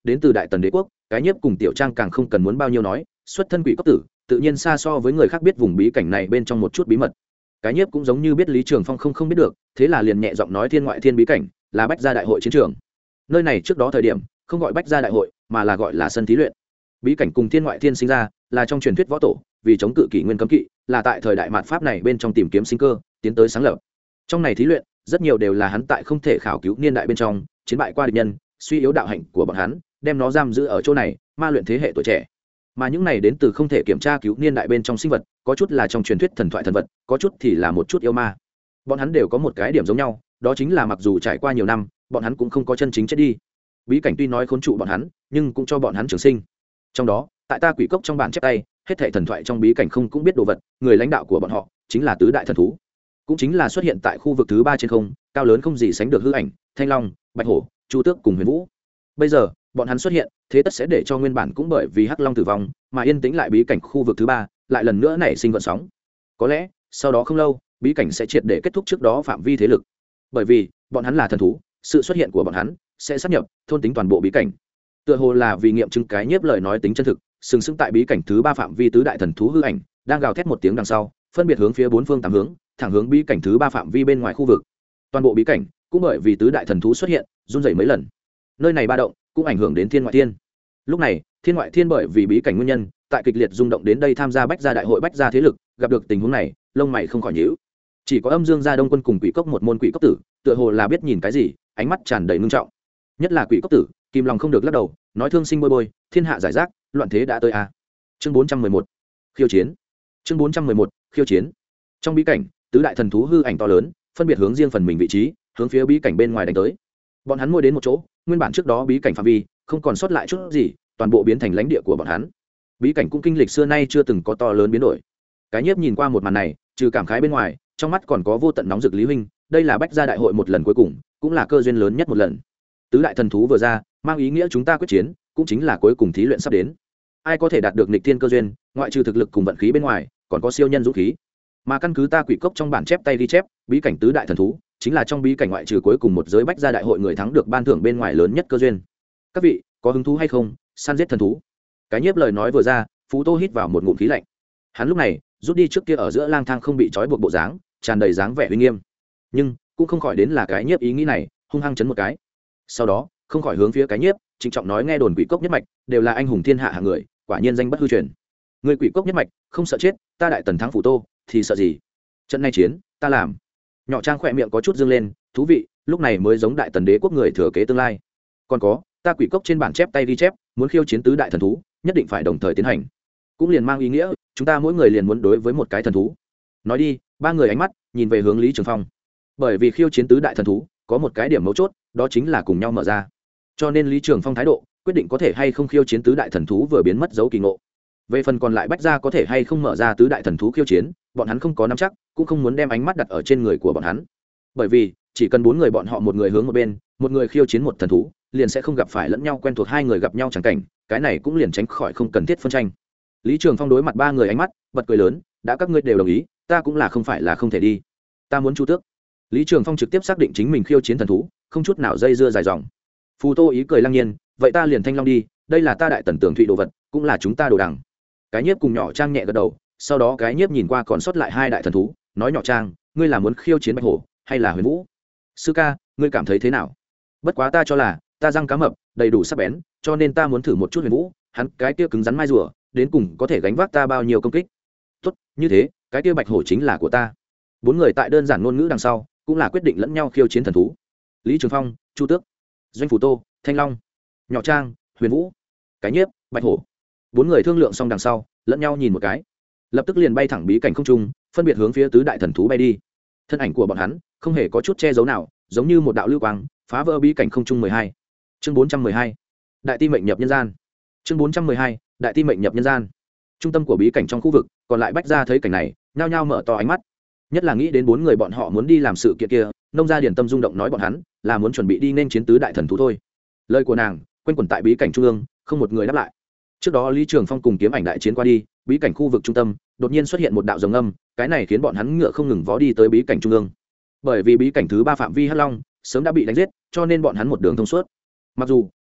[SPEAKER 1] đến từ đại tần đế quốc, cái nhiếp cùng tiểu trang càng không cần muốn bao nhiêu nói, xuất thân quỷ cốc tử, tự nhiên xa so với người khác biết vùng bí cảnh này bên trong một chút bí mật. Cái nhiếp cũng giống như biết Lý Trường Phong không biết được, thế là liền nhẹ giọng nói thiên ngoại thiên bí cảnh là bách gia đại hội chiến trường. Nơi này trước đó thời điểm không gọi bách gia đại hội mà là gọi là sân thí luyện. Bí cảnh cùng thiên ngoại thiên sinh ra là trong truyền thuyết võ tổ, vì chống cự kỷ nguyên cấm kỵ, là tại thời đại mạt pháp này bên trong tìm kiếm sinh cơ, tiến tới sáng lập. Trong này thí luyện rất nhiều đều là hắn tại không thể khảo cứu niên đại bên trong chiến bại qua địch nhân, suy yếu đạo hạnh của bọn hắn, đem nó giam giữ ở chỗ này, ma luyện thế hệ tuổi trẻ. Mà những này đến từ không thể kiểm tra cứu niên đại bên trong sinh vật, có chút là trong truyền thuyết thần thoại thần vật, có chút thì là một chút yêu ma. Bọn hắn đều có một cái điểm giống nhau, đó chính là mặc dù trải qua nhiều năm, bọn hắn cũng không có chân chính chết đi. Bí cảnh tuy nói khốn trụ bọn hắn, nhưng cũng cho bọn hắn trường sinh. Trong đó, tại ta quỷ cốc trong bản chép tay, hết thảy thần thoại trong bí cảnh không cũng biết đồ vật, người lãnh đạo của bọn họ chính là tứ đại thần thú, cũng chính là xuất hiện tại khu vực thứ 3 trên không, cao lớn không gì sánh được hư ảnh, Thanh Long, Bạch Hổ, Chu Tước cùng Huyền Vũ. Bây giờ, bọn hắn xuất hiện, thế tất sẽ để cho nguyên bản cũng bởi vì Hắc Long tử vong mà yên tĩnh lại bí cảnh khu vực thứ 3, lại lần nữa nảy sinh gợn sóng. Có lẽ, sau đó không lâu, bí cảnh sẽ triệt để kết thúc trước đó phạm vi thế lực. Bởi vì, bọn hắn là thần thú, sự xuất hiện của bọn hắn sẽ sáp nhập, thôn tính toàn bộ bí cảnh. Tựa hồ là vì nghiệm chứng cái nhiếp lời nói tính chân thực, sừng sững tại bí cảnh thứ 3 phạm vi tứ đại thần thú hư ảnh, đang gào thét một tiếng đằng sau, phân biệt hướng phía 4 phương 8 hướng, thẳng hướng bí cảnh thứ 3 phạm vi bên ngoài khu vực. Toàn bộ bí cảnh cũng bởi vì tứ đại thần thú xuất hiện, run rẩy mấy lần. Nơi này ba động cũng ảnh hưởng đến thiên ngoại thiên. Lúc này, thiên ngoại thiên bởi vì bí cảnh nguyên nhân, tại kịch liệt rung động đến đây tham gia bách gia đại hội bách gia thế lực, gặp được tình huống này, lông mày không khỏi nhíu. Chỉ có Âm Dương gia Đông Quân cùng Quỷ Cốc một môn Quỷ Cốc tử, tựa hồ là biết nhìn cái gì, ánh mắt tràn đầy ngưng trọng. Nhất là Quỷ Cốc tử, kìm lòng không được lắc đầu, nói thương sinh bôi bôi, thiên hạ giải rác, loạn thế đã tới a. Chương 411, khiêu chiến. Chương 411, khiêu chiến. Trong bí cảnh, tứ đại thần thú hư ảnh to lớn, phân biệt hướng riêng phần mình vị trí, hướng phía bí cảnh bên ngoài đánh tới. Bọn hắn ngồi đến một chỗ, nguyên bản trước đó bí cảnh phạm vi không còn sót lại chút gì, toàn bộ biến thành lãnh địa của bọn hắn. Bí cảnh cũng kinh lịch xưa nay chưa từng có to lớn biến đổi. Cái nhiếp nhìn qua một màn này, trừ cảm khái bên ngoài, trong mắt còn có vô tận nóng rực Lý huynh, đây là bách gia đại hội một lần cuối cùng, cũng là cơ duyên lớn nhất một lần. Tứ đại thần thú vừa ra, mang ý nghĩa chúng ta quyết chiến, cũng chính là cuối cùng thí luyện sắp đến. Ai có thể đạt được nghịch thiên cơ duyên, ngoại trừ thực lực cùng vận khí bên ngoài, còn có siêu nhân dũng khí. Mà căn cứ ta quỷ cốc trong bản chép tay ghi chép, bí cảnh tứ đại thần thú chính là trong bí cảnh ngoại trừ cuối cùng một giới bách gia đại hội người thắng được ban thưởng bên ngoài lớn nhất cơ duyên. Các vị có hứng thú hay không săn giết thần thú? Cái nhiếp lời nói vừa ra, Phú Tô hít vào một ngụm khí lạnh. Hắn lúc này rút đi trước kia ở giữa lang thang không bị trói buộc bộ dáng, tràn đầy dáng vẻ uy nghiêm, nhưng cũng không khỏi đến là cái nhiếp ý nghĩ này hung hăng chấn một cái. Sau đó không khỏi hướng phía cái nhiếp trịnh trọng nói, nghe đồn quỷ cốc nhất mạch đều là anh hùng thiên hạ hạng người, quả nhiên danh bất hư truyền. Người quỷ cốc nhất mạch không sợ chết, ta đại tần thắng Phú Tô thì sợ gì? Trận này chiến ta làm. Nhỏ Trang khỏe miệng có chút dương lên, thú vị, lúc này mới giống đại tần đế quốc người thừa kế tương lai. Còn có, ta quỷ cốc trên bản chép tay ghi chép, muốn khiêu chiến tứ đại thần thú nhất định phải đồng thời tiến hành, cũng liền mang ý nghĩa chúng ta mỗi người liền muốn đối với một cái thần thú. Nói đi, ba người ánh mắt nhìn về hướng Lý Trường Phong. Bởi vì khiêu chiến tứ đại thần thú có một cái điểm mấu chốt, đó chính là cùng nhau mở ra, cho nên Lý Trường Phong thái độ quyết định có thể hay không khiêu chiến tứ đại thần thú vừa biến mất dấu kỳ ngộ. Về phần còn lại bách gia có thể hay không mở ra tứ đại thần thú khiêu chiến, bọn hắn không có nắm chắc, cũng không muốn đem ánh mắt đặt ở trên người của bọn hắn. Bởi vì chỉ cần 4 người bọn họ một người hướng một bên, một người khiêu chiến một thần thú, liền sẽ không gặp phải lẫn nhau quen thuộc, hai người gặp nhau chẳng cảnh, cái này cũng liền tránh khỏi không cần thiết phân tranh. Lý Trường Phong đối mặt 3 người ánh mắt, bật cười lớn, đã các ngươi đều đồng ý, ta cũng là không phải là không thể đi. Ta muốn Chu Tước. Lý Trường Phong trực tiếp xác định chính mình khiêu chiến thần thú, không chút nào dây dưa dài dòng. Phù Tô ý cười lăng nhiên, vậy ta liền Thanh Long đi, đây là ta đại tần tưởng thụy đồ vật, cũng là chúng ta đồ đằng. Cái nhiếp cùng Nhỏ Trang nhẹ gật đầu, sau đó cái nhiếp nhìn qua còn sót lại 2 đại thần thú, nói, Nhỏ Trang, ngươi là muốn khiêu chiến Bạch Hổ hay là Huyền Vũ? Sư ca, ngươi cảm thấy thế nào? Bất quá ta cho là ta răng cá mập đầy đủ sắc bén, cho nên ta muốn thử một chút Huyền Vũ, hắn cái kia cứng rắn mai rùa, đến cùng có thể gánh vác ta bao nhiêu công kích. Tốt, như thế cái kia Bạch Hổ chính là của ta. 4 người tại đơn giản ngôn ngữ đằng sau cũng là quyết định lẫn nhau khiêu chiến thần thú. Lý Trường Phong, Chu Tước, Doanh Phù Tô, Thanh Long, Nhỏ Trang, Huyền Vũ, cái nhiếp, Bạch Hổ. 4 người thương lượng xong đằng sau lẫn nhau nhìn một cái, lập tức liền bay thẳng bí cảnh không trung, phân biệt hướng phía tứ đại thần thú bay đi. Thân ảnh của bọn hắn không hề có chút che giấu nào, giống như một đạo lưu quang phá vỡ bí cảnh không trung. 12. Chương 412. Đại ti mệnh nhập nhân gian. Chương 412. Đại ti mệnh nhập nhân gian. Trung tâm của bí cảnh trong khu vực, còn lại bách gia thấy cảnh này, nhao nhao mở to ánh mắt. Nhất là nghĩ đến 4 người bọn họ muốn đi làm sự kiện kia, nông gia điển tâm rung động nói bọn hắn là muốn chuẩn bị đi nên chiến tứ đại thần thú thôi. Lời của nàng quanh quẩn tại bí cảnh trung ương, không một người đáp lại. Trước đó Lý Trường Phong cùng kiếm ảnh đại chiến qua đi, bí cảnh khu vực trung tâm đột nhiên xuất hiện một đạo rồng âm, cái này khiến bọn hắn ngựa không ngừng vó đi tới bí cảnh trung ương. Bởi vì bí cảnh thứ 3 phạm vi Hắc Long sớm đã bị đánh giết, cho nên bọn hắn một đường thông suốt. Mặc dù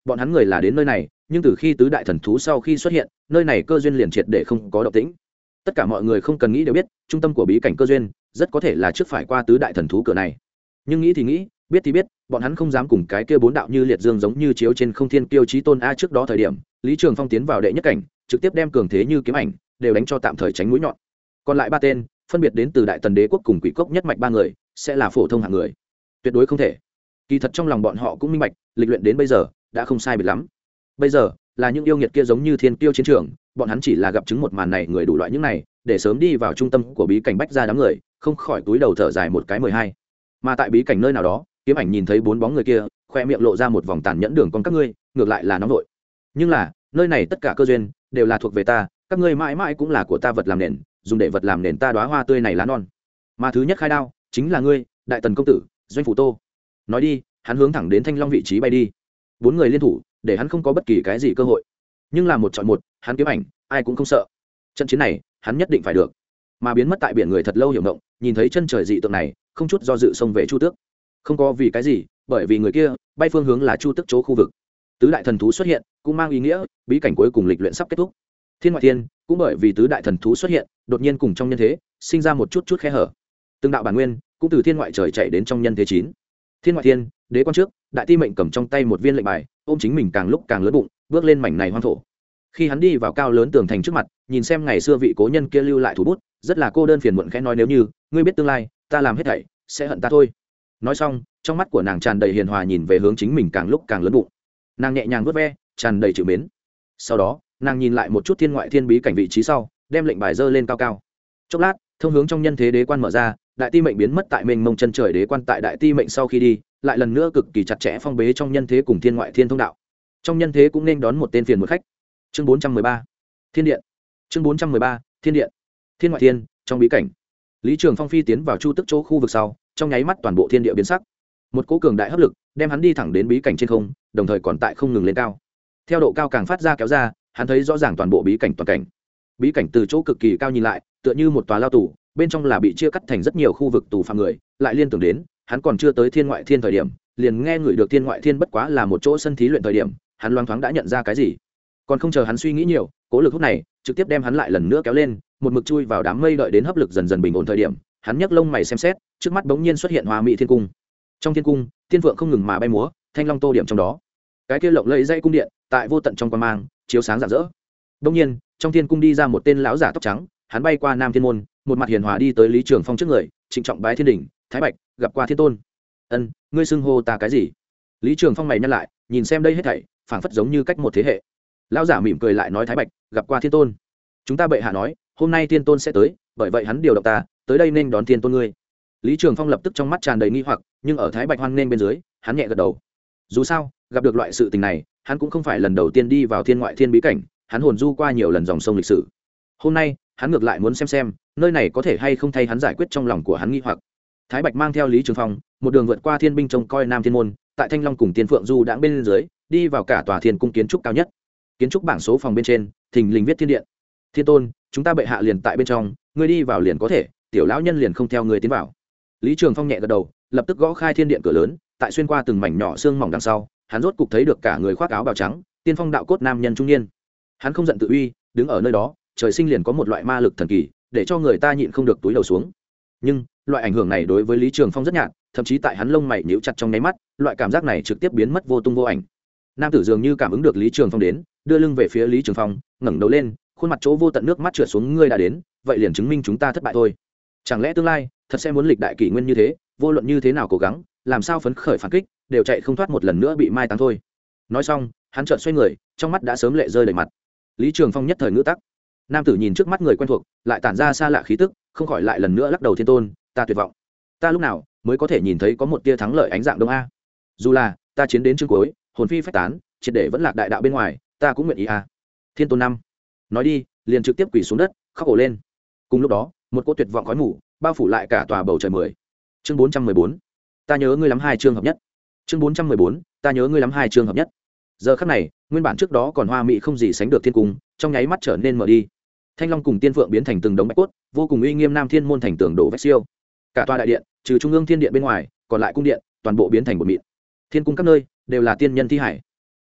[SPEAKER 1] bọn hắn người là đến nơi này, nhưng từ khi tứ đại thần thú sau khi xuất hiện, nơi này cơ duyên liền triệt để không có động tĩnh. Tất cả mọi người không cần nghĩ đều biết, trung tâm của bí cảnh cơ duyên rất có thể là trước phải qua tứ đại thần thú cửa này. Nhưng nghĩ thì nghĩ, biết thì biết, bọn hắn không dám cùng cái kia bốn đạo như liệt dương giống như chiếu trên không thiên kiêu chí tôn a. Trước đó thời điểm, Lý Trường Phong tiến vào đệ nhất cảnh, trực tiếp đem cường thế như kiếm ảnh đều đánh cho tạm thời tránh mũi nhọn. Còn lại ba tên, phân biệt đến từ đại tần đế quốc cùng quỷ cốc nhất mạch ba người, sẽ là phổ thông hạng người, tuyệt đối không thể. Kỳ thật trong lòng bọn họ cũng minh bạch, lịch luyện đến bây giờ đã không sai biệt lắm. Bây giờ là những yêu nghiệt kia giống như thiên kiêu chiến trường, bọn hắn chỉ là gặp chứng một màn này người đủ loại những này, để sớm đi vào trung tâm của bí cảnh bách ra đám người, không khỏi túi đầu thở dài một cái 12. Mà tại bí cảnh nơi nào đó, kiếm ảnh nhìn thấy bốn bóng người kia, khoe miệng lộ ra một vòng tàn nhẫn đường con các ngươi, ngược lại là nóng nội. Nhưng là, nơi này tất cả cơ duyên đều là thuộc về ta, các ngươi mãi mãi cũng là của ta vật làm nền, dùng để vật làm nền ta đóa hoa tươi này lá non. Mà thứ nhất khai đao, chính là ngươi, đại tần công tử, Doanh Phủ Tô. Nói đi, hắn hướng thẳng đến Thanh Long vị trí bay đi. Bốn người liên thủ, để hắn không có bất kỳ cái gì cơ hội. Nhưng là một chọn một, hắn kiếm ảnh, ai cũng không sợ. Trận chiến này, hắn nhất định phải được. Mà biến mất tại biển người thật lâu hiểu động, nhìn thấy chân trời dị tượng này, không chút do dự xông về Chu Tước. Không có vì cái gì, bởi vì người kia bay phương hướng là Chu Tước chỗ khu vực. Tứ đại thần thú xuất hiện, cũng mang ý nghĩa bí cảnh cuối cùng lịch luyện sắp kết thúc. Thiên ngoại thiên cũng bởi vì tứ đại thần thú xuất hiện, đột nhiên cùng trong nhân thế sinh ra một chút khe hở. Từng đạo bản nguyên cũng từ thiên ngoại trời chạy đến trong nhân thế 9. Thiên ngoại thiên, đế quan trước, đại ti mệnh cầm trong tay một viên lệnh bài, ôm chính mình càng lúc càng lớn bụng, bước lên mảnh này hoang thổ. Khi hắn đi vào cao lớn tường thành trước mặt, nhìn xem ngày xưa vị cố nhân kia lưu lại thủ bút, rất là cô đơn phiền muộn khẽ nói nếu như ngươi biết tương lai, ta làm hết thảy sẽ hận ta thôi. Nói xong, trong mắt của nàng tràn đầy hiền hòa nhìn về hướng chính mình càng lúc càng lớn bụng. Nàng nhẹ nhàng vuốt ve, tràn đầy chịu mến. Sau đó, nàng nhìn lại một chút thiên ngoại thiên bí cảnh vị trí sau, đem lệnh bài giơ lên cao cao. Chốc lát, thông hướng trong nhân thế đế quan mở ra, đại ti mệnh biến mất tại mênh mông chân trời đế quan tại đại ti mệnh sau khi đi, lại lần nữa cực kỳ chặt chẽ phong bế trong nhân thế cùng thiên ngoại thiên thông đạo. Trong nhân thế cũng nên đón một tên phiền một khách. Chương 413, Thiên điện. Chương 413, Thiên điện. Thiên ngoại thiên, trong bí cảnh. Lý Trường Phong phi tiến vào Chu Tức chỗ khu vực sau, trong nháy mắt toàn bộ thiên địa biến sắc. Một cỗ cường đại hấp lực đem hắn đi thẳng đến bí cảnh trên không, đồng thời còn tại không ngừng lên cao. Theo độ cao càng phát ra kéo ra, hắn thấy rõ ràng toàn bộ bí cảnh toàn cảnh. Bí cảnh từ chỗ cực kỳ cao nhìn lại, tựa như một tòa lao tù, bên trong là bị chia cắt thành rất nhiều khu vực tù phạm người, lại liên tưởng đến, hắn còn chưa tới thiên ngoại thiên thời điểm, liền nghe người được thiên ngoại thiên bất quá là một chỗ sân thí luyện thời điểm, hắn loáng thoáng đã nhận ra cái gì. Còn không chờ hắn suy nghĩ nhiều, cố lực hút này trực tiếp đem hắn lại lần nữa kéo lên, một mực chui vào đám mây đợi đến hấp lực dần dần bình ổn thời điểm, hắn nhấc lông mày xem xét, trước mắt bỗng nhiên xuất hiện Hoa Mỹ Thiên Cung. Trong thiên cung, tiên phượng không ngừng mà bay múa, thanh long tô điểm trong đó. Cái kia lộng lẫy dãy cung điện, tại vô tận trong quang mang, chiếu sáng rạng rỡ. Bỗng nhiên, trong thiên cung đi ra một tên lão giả tóc trắng, hắn bay qua Nam Thiên môn, một mặt hiền hòa đi tới Lý Trường Phong trước người, trịnh trọng bái thiên đỉnh, Thái Bạch, gặp qua thiên tôn. Ân, ngươi xưng hô ta cái gì? Lý Trường Phong mày nhăn lại, nhìn xem đây hết thảy, phảng phất giống như cách một thế hệ. Lão giả mỉm cười lại nói Thái Bạch, gặp qua thiên tôn. Chúng ta bệ hạ nói, hôm nay thiên tôn sẽ tới, bởi vậy hắn điều động ta tới đây nên đón thiên tôn ngươi. Lý Trường Phong lập tức trong mắt tràn đầy nghi hoặc, nhưng ở Thái Bạch hoan nghênh bên dưới, hắn nhẹ gật đầu. Dù sao, gặp được loại sự tình này, hắn cũng không phải lần đầu tiên đi vào thiên ngoại thiên bí cảnh, hắn hồn du qua nhiều lần dòng sông lịch sử. Hôm nay, hắn ngược lại muốn xem nơi này có thể hay không thay hắn giải quyết trong lòng của hắn nghi hoặc. Thái Bạch mang theo Lý Trường Phong, một đường vượt qua thiên binh trông coi Nam Thiên môn, tại Thanh Long cùng Tiên Phượng du đãng bên dưới, đi vào cả tòa thiên cung kiến trúc cao nhất. Kiến trúc bảng số phòng bên trên, thình lình viết Thiên điện. Thiên tôn, chúng ta bệ hạ liền tại bên trong, ngươi đi vào liền có thể, tiểu lão nhân liền không theo ngươi tiến vào. Lý Trường Phong nhẹ gật đầu, lập tức gõ khai thiên điện cửa lớn, tại xuyên qua từng mảnh nhỏ xương mỏng đằng sau, hắn rốt cục thấy được cả người khoác áo bào trắng, tiên phong đạo cốt nam nhân trung niên. Hắn không giận tự uy, đứng ở nơi đó, trời sinh liền có một loại ma lực thần kỳ, để cho người ta nhịn không được túi đầu xuống. Nhưng loại ảnh hưởng này đối với Lý Trường Phong rất nhạt, thậm chí tại hắn lông mày nhíu chặt trong nháy mắt, loại cảm giác này trực tiếp biến mất vô tung vô ảnh. Nam tử dường như cảm ứng được Lý Trường Phong đến, đưa lưng về phía Lý Trường Phong, ngẩng đầu lên, khuôn mặt chỗ vô tận nước mắt trượt xuống, ngươi đã đến, vậy liền chứng minh chúng ta thất bại thôi. Chẳng lẽ tương lai thật sẽ muốn lịch đại kỷ nguyên như thế, vô luận như thế nào cố gắng, làm sao phấn khởi phản kích, đều chạy không thoát một lần nữa bị mai táng thôi. Nói xong, hắn chợt xoay người, trong mắt đã sớm lệ rơi đầy mặt. Lý Trường Phong nhất thời ngữ tắc. Nam tử nhìn trước mắt người quen thuộc, lại tản ra xa lạ khí tức, không khỏi lại lần nữa lắc đầu, thiên tôn, ta tuyệt vọng. Ta lúc nào mới có thể nhìn thấy có một tia thắng lợi ánh dạng đông a? Dù là ta chiến đến chương cuối, hồn phi phách tán, triệt để vẫn lạc đại đạo bên ngoài, ta cũng nguyện ý a. Thiên tôn năm. Nói đi, liền trực tiếp quỳ xuống đất, khóc ổ lên. Cùng lúc đó, một cỗ tuyệt vọng khói mù bao phủ lại cả tòa bầu trời 10. Chương 414. Ta nhớ ngươi lắm, hai chương hợp nhất. Chương 414. Ta nhớ ngươi lắm, hai chương hợp nhất. Giờ khắc này, nguyên bản trước đó còn hoa mỹ không gì sánh được thiên cung, trong nháy mắt trở nên mở đi. Thanh Long cùng Tiên Phượng biến thành từng đống bạch cốt, vô cùng uy nghiêm Nam Thiên môn thành tường đổ vách siêu. Cả tòa đại điện, trừ trung ương thiên điện bên ngoài, còn lại cung điện, toàn bộ biến thành một mịn. Thiên cung các nơi đều là tiên nhân thi hải.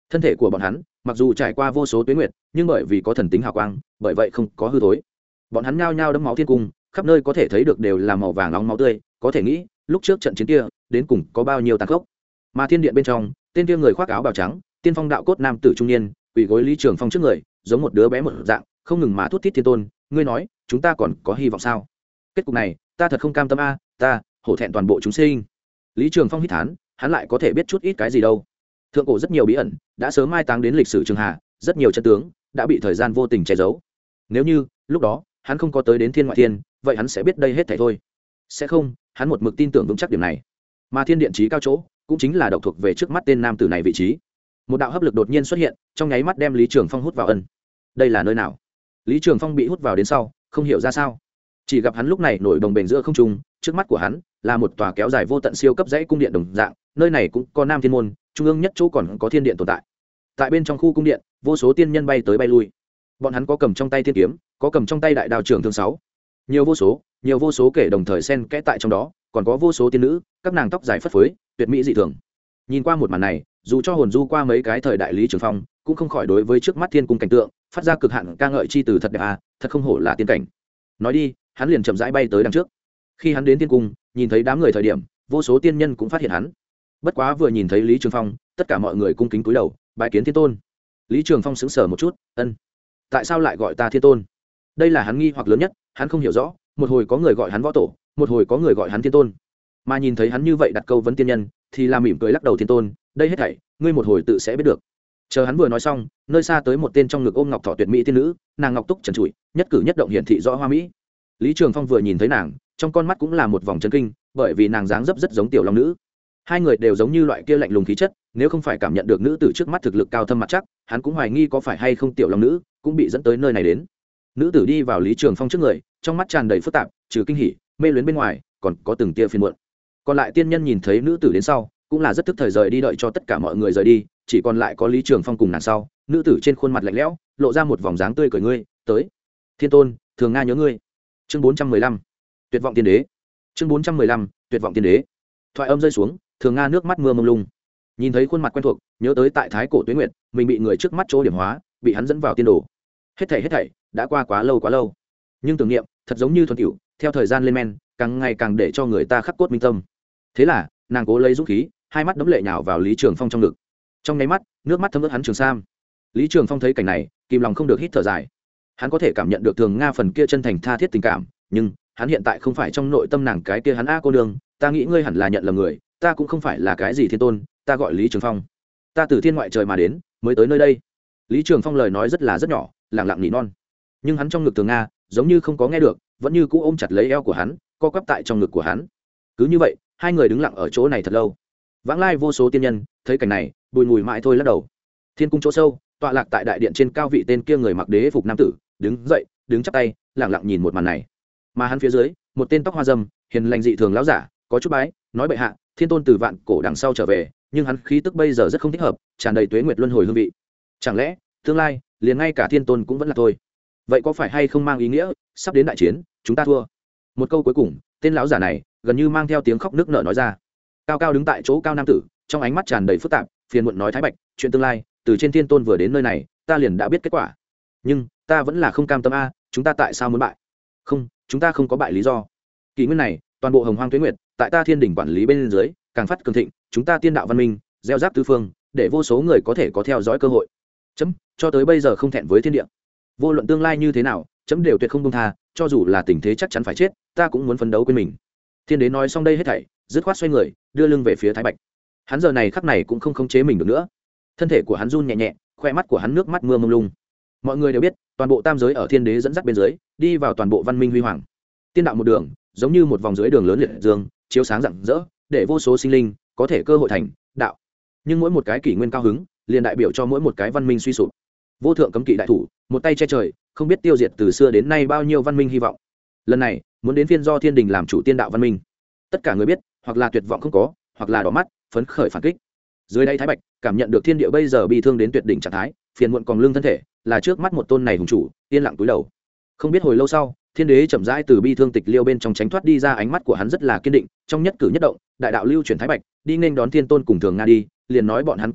[SPEAKER 1] thân thể của bọn hắn mặc dù trải qua vô số tuyến nguyệt, nhưng bởi vì có thần tính hào quang, bởi vậy không có hư thối. Bọn hắn nhao nhao đấm máu thiên cung, khắp nơi có thể thấy được đều là màu vàng nóng máu tươi, có thể nghĩ lúc trước trận chiến kia đến cùng có bao nhiêu tàn khốc. Mà thiên điện bên trong, tên kia người khoác áo bào trắng, tiên phong đạo cốt nam tử trung niên, quỳ gối Lý Trường Phong trước người, giống một đứa bé một dạng, không ngừng mà thút thít thiên tôn, ngươi nói chúng ta còn có hy vọng sao? Kết cục này ta thật không cam tâm a, ta hổ thẹn toàn bộ chúng sinh. Lý Trường Phong hít thán, hắn lại có thể biết chút ít cái gì đâu. Thượng cổ rất nhiều bí ẩn đã sớm mai táng đến lịch sử trường hạ, rất nhiều chân tướng đã bị thời gian vô tình che giấu. Nếu như lúc đó hắn không có tới đến thiên ngoại thiên, vậy hắn sẽ biết đây hết thảy thôi. Sẽ không, hắn một mực tin tưởng vững chắc điểm này. Mà thiên điện trí cao chỗ cũng chính là độc thuộc về trước mắt tên nam tử này vị trí. Một đạo hấp lực đột nhiên xuất hiện, trong nháy mắt đem Lý Trường Phong hút vào ân. Đây là nơi nào? Lý Trường Phong bị hút vào đến sau, không hiểu ra sao. Chỉ gặp hắn lúc này nổi đồng bền giữa không trung, trước mắt của hắn là một tòa kéo dài vô tận siêu cấp dãy cung điện đồng dạng, nơi này cũng có Nam Thiên môn, trung ương nhất chỗ còn có thiên điện tồn tại. Tại bên trong khu cung điện, vô số tiên nhân bay tới bay lui. Bọn hắn có cầm trong tay thiên kiếm, có cầm trong tay đại đao trường thương 6. Nhiều vô số kể đồng thời xen kẽ tại trong đó, còn có vô số tiên nữ, các nàng tóc dài phất phới, tuyệt mỹ dị thường. Nhìn qua một màn này, dù cho hồn du qua mấy cái thời đại Lý Trường Phong, cũng không khỏi đối với trước mắt thiên cung cảnh tượng phát ra cực hạn ca ngợi chi từ thật đẹp à, thật không hổ là tiên cảnh. Nói đi, hắn liền chậm rãi bay tới đằng trước. Khi hắn đến thiên cung, nhìn thấy đám người thời điểm, vô số tiên nhân cũng phát hiện hắn. Bất quá vừa nhìn thấy Lý Trường Phong, tất cả mọi người cung kính cúi đầu, bái kiến thiên tôn. Lý Trường Phong sững sờ một chút, ân, tại sao lại gọi ta thiên tôn? Đây là hắn nghi hoặc lớn nhất, hắn không hiểu rõ, một hồi có người gọi hắn võ tổ, một hồi có người gọi hắn thiên tôn. Mà nhìn thấy hắn như vậy đặt câu vấn tiên nhân, thì là mỉm cười lắc đầu, thiên tôn, đây hết thảy ngươi một hồi tự sẽ biết được. Chờ hắn vừa nói xong, nơi xa tới một tên trong ngực ôm ngọc thọ tuyệt mỹ tiên nữ, nàng ngọc túc trần trụi, nhất cử nhất động hiển thị rõ hoa mỹ. Lý Trường Phong vừa nhìn thấy nàng, trong con mắt cũng là một vòng chấn kinh, bởi vì nàng dáng dấp rất giống tiểu long nữ. Hai người đều giống như loại kia lạnh lùng khí chất, nếu không phải cảm nhận được nữ tử trước mắt thực lực cao thâm mặt chắc, hắn cũng hoài nghi có phải hay không tiểu long nữ cũng bị dẫn tới nơi này đến. Nữ tử đi vào Lý Trường Phong trước người, trong mắt tràn đầy phức tạp, trừ kinh hỉ, mê luyến bên ngoài, còn có từng tia phiền muộn. Còn lại tiên nhân nhìn thấy nữ tử đến sau, cũng là rất tức thời rời đi, đợi cho tất cả mọi người rời đi, chỉ còn lại có Lý Trường Phong cùng nàng sau. Nữ tử trên khuôn mặt lạnh lẽo, lộ ra một vòng dáng tươi cười, ngươi tới. Thiên tôn, thường nga nhớ ngươi. Chương 415, tuyệt vọng tiên đế. Chương 415, tuyệt vọng tiên đế. Thoại âm rơi xuống, thường nga nước mắt mưa mông lung. Nhìn thấy khuôn mặt quen thuộc, nhớ tới tại thái cổ Tuế Nguyệt, mình bị người trước mắt chỗ điểm hóa, bị hắn dẫn vào tiên đồ. Hết thảy đã qua quá lâu. Nhưng tưởng niệm thật giống như thuần cửu, theo thời gian lên men, càng ngày càng để cho người ta khắc cốt minh tâm. Thế là nàng cố lấy dũng khí, hai mắt đẫm lệ nhào vào Lý Trường Phong trong ngực. Trong nháy mắt, nước mắt thấm ướt hắn trường sam. Lý Trường Phong thấy cảnh này, kìm lòng không được hít thở dài. Hắn có thể cảm nhận được thường nga phần kia chân thành tha thiết tình cảm, nhưng hắn hiện tại không phải trong nội tâm nàng cái kia hắn cô nương, ta nghĩ ngươi hẳn là nhận lầm người, ta cũng không phải là cái gì thiên tôn, ta gọi Lý Trường Phong, ta từ thiên ngoại trời mà đến, mới tới nơi đây. Lý Trường Phong lời nói rất nhỏ, lặng lặng nỉ non, nhưng hắn trong ngực thường nga giống như không có nghe được, vẫn như cũ ôm chặt lấy eo của hắn, co quắp tại trong ngực của hắn. Cứ như vậy, hai người đứng lặng ở chỗ này thật lâu. Vãng lai vô số tiên nhân thấy cảnh này, bùi ngùi mãi thôi lắc đầu. Thiên cung chỗ sâu, tọa lạc tại đại điện trên cao vị tên kia người mặc đế phục nam tử đứng dậy, đứng chắp tay, lặng lặng nhìn một màn này. Mà hắn phía dưới, một tên tóc hoa râm, hiền lành dị thường lão giả, có chút bái, nói bệ hạ, thiên tôn từ vạn cổ đằng sau trở về, nhưng hắn khí tức bây giờ rất không thích hợp, tràn đầy tuế nguyệt luân hồi hương vị. Chẳng lẽ tương lai liền ngay cả thiên tôn cũng vẫn là thôi? Vậy có phải hay không mang ý nghĩa sắp đến đại chiến chúng ta thua? Một câu cuối cùng, tên lão giả này gần như mang theo tiếng khóc nức nở nói ra. Cao cao đứng tại chỗ cao nam tử, trong ánh mắt tràn đầy phức tạp, phiền muộn nói, thái bạch, chuyện tương lai từ trên thiên tôn vừa đến nơi này, ta liền đã biết kết quả, nhưng ta vẫn là không cam tâm a, chúng ta tại sao muốn bại? Không, chúng ta không có bại lý do. Kỷ nguyên này, toàn bộ hồng hoang tuế nguyệt, tại ta thiên đỉnh quản lý bên dưới, càng phát cường thịnh, chúng ta tiên đạo văn minh gieo rắc tứ phương, để vô số người có thể có theo dõi cơ hội. Chấm cho tới bây giờ không thẹn với thiên địa, vô luận tương lai như thế nào, chấm đều tuyệt không buông tha, cho dù là tình thế chắc chắn phải chết, ta cũng muốn phấn đấu quên mình. Thiên đế nói xong đây hết thảy, dứt khoát xoay người, đưa lưng về phía thái bạch. Hắn giờ này khắc này cũng không khống chế mình được nữa, thân thể của hắn run nhẹ nhẹ, khoe mắt của hắn nước mắt mưa mông lung. Mọi người đều biết, toàn bộ tam giới ở thiên đế dẫn dắt bên dưới, đi vào toàn bộ văn minh huy hoàng. Tiên đạo một đường, giống như một vòng dưới đường lớn liệt dương, chiếu sáng rạng rỡ, để vô số sinh linh có thể cơ hội thành đạo. Nhưng mỗi một cái kỷ nguyên cao hứng, liền đại biểu cho mỗi một cái văn minh suy sụp. Vô thượng cấm kỵ đại thủ, một tay che trời, không biết tiêu diệt từ xưa đến nay bao nhiêu văn minh hy vọng. Lần này, muốn đến phiên do thiên đình làm chủ tiên đạo văn minh. Tất cả người biết, hoặc là tuyệt vọng không có, hoặc là đỏ mắt, phấn khởi phản kích. Dưới đây thái bạch cảm nhận được thiên địa bây giờ bi thương đến tuyệt đỉnh trạng thái, phiền muộn còn lưng thân thể, là trước mắt một tôn này hùng chủ, yên lặng túi đầu. Không biết hồi lâu sau, thiên đế chậm rãi từ bi thương tịch liêu bên trong tránh thoát đi ra, ánh mắt của hắn rất là kiên định, trong nhất cử nhất động, đại đạo lưu chuyển thái bạch, đi nghênh đón thiên tôn cùng thường nga đi, liền nói bọn hắn cố nhân,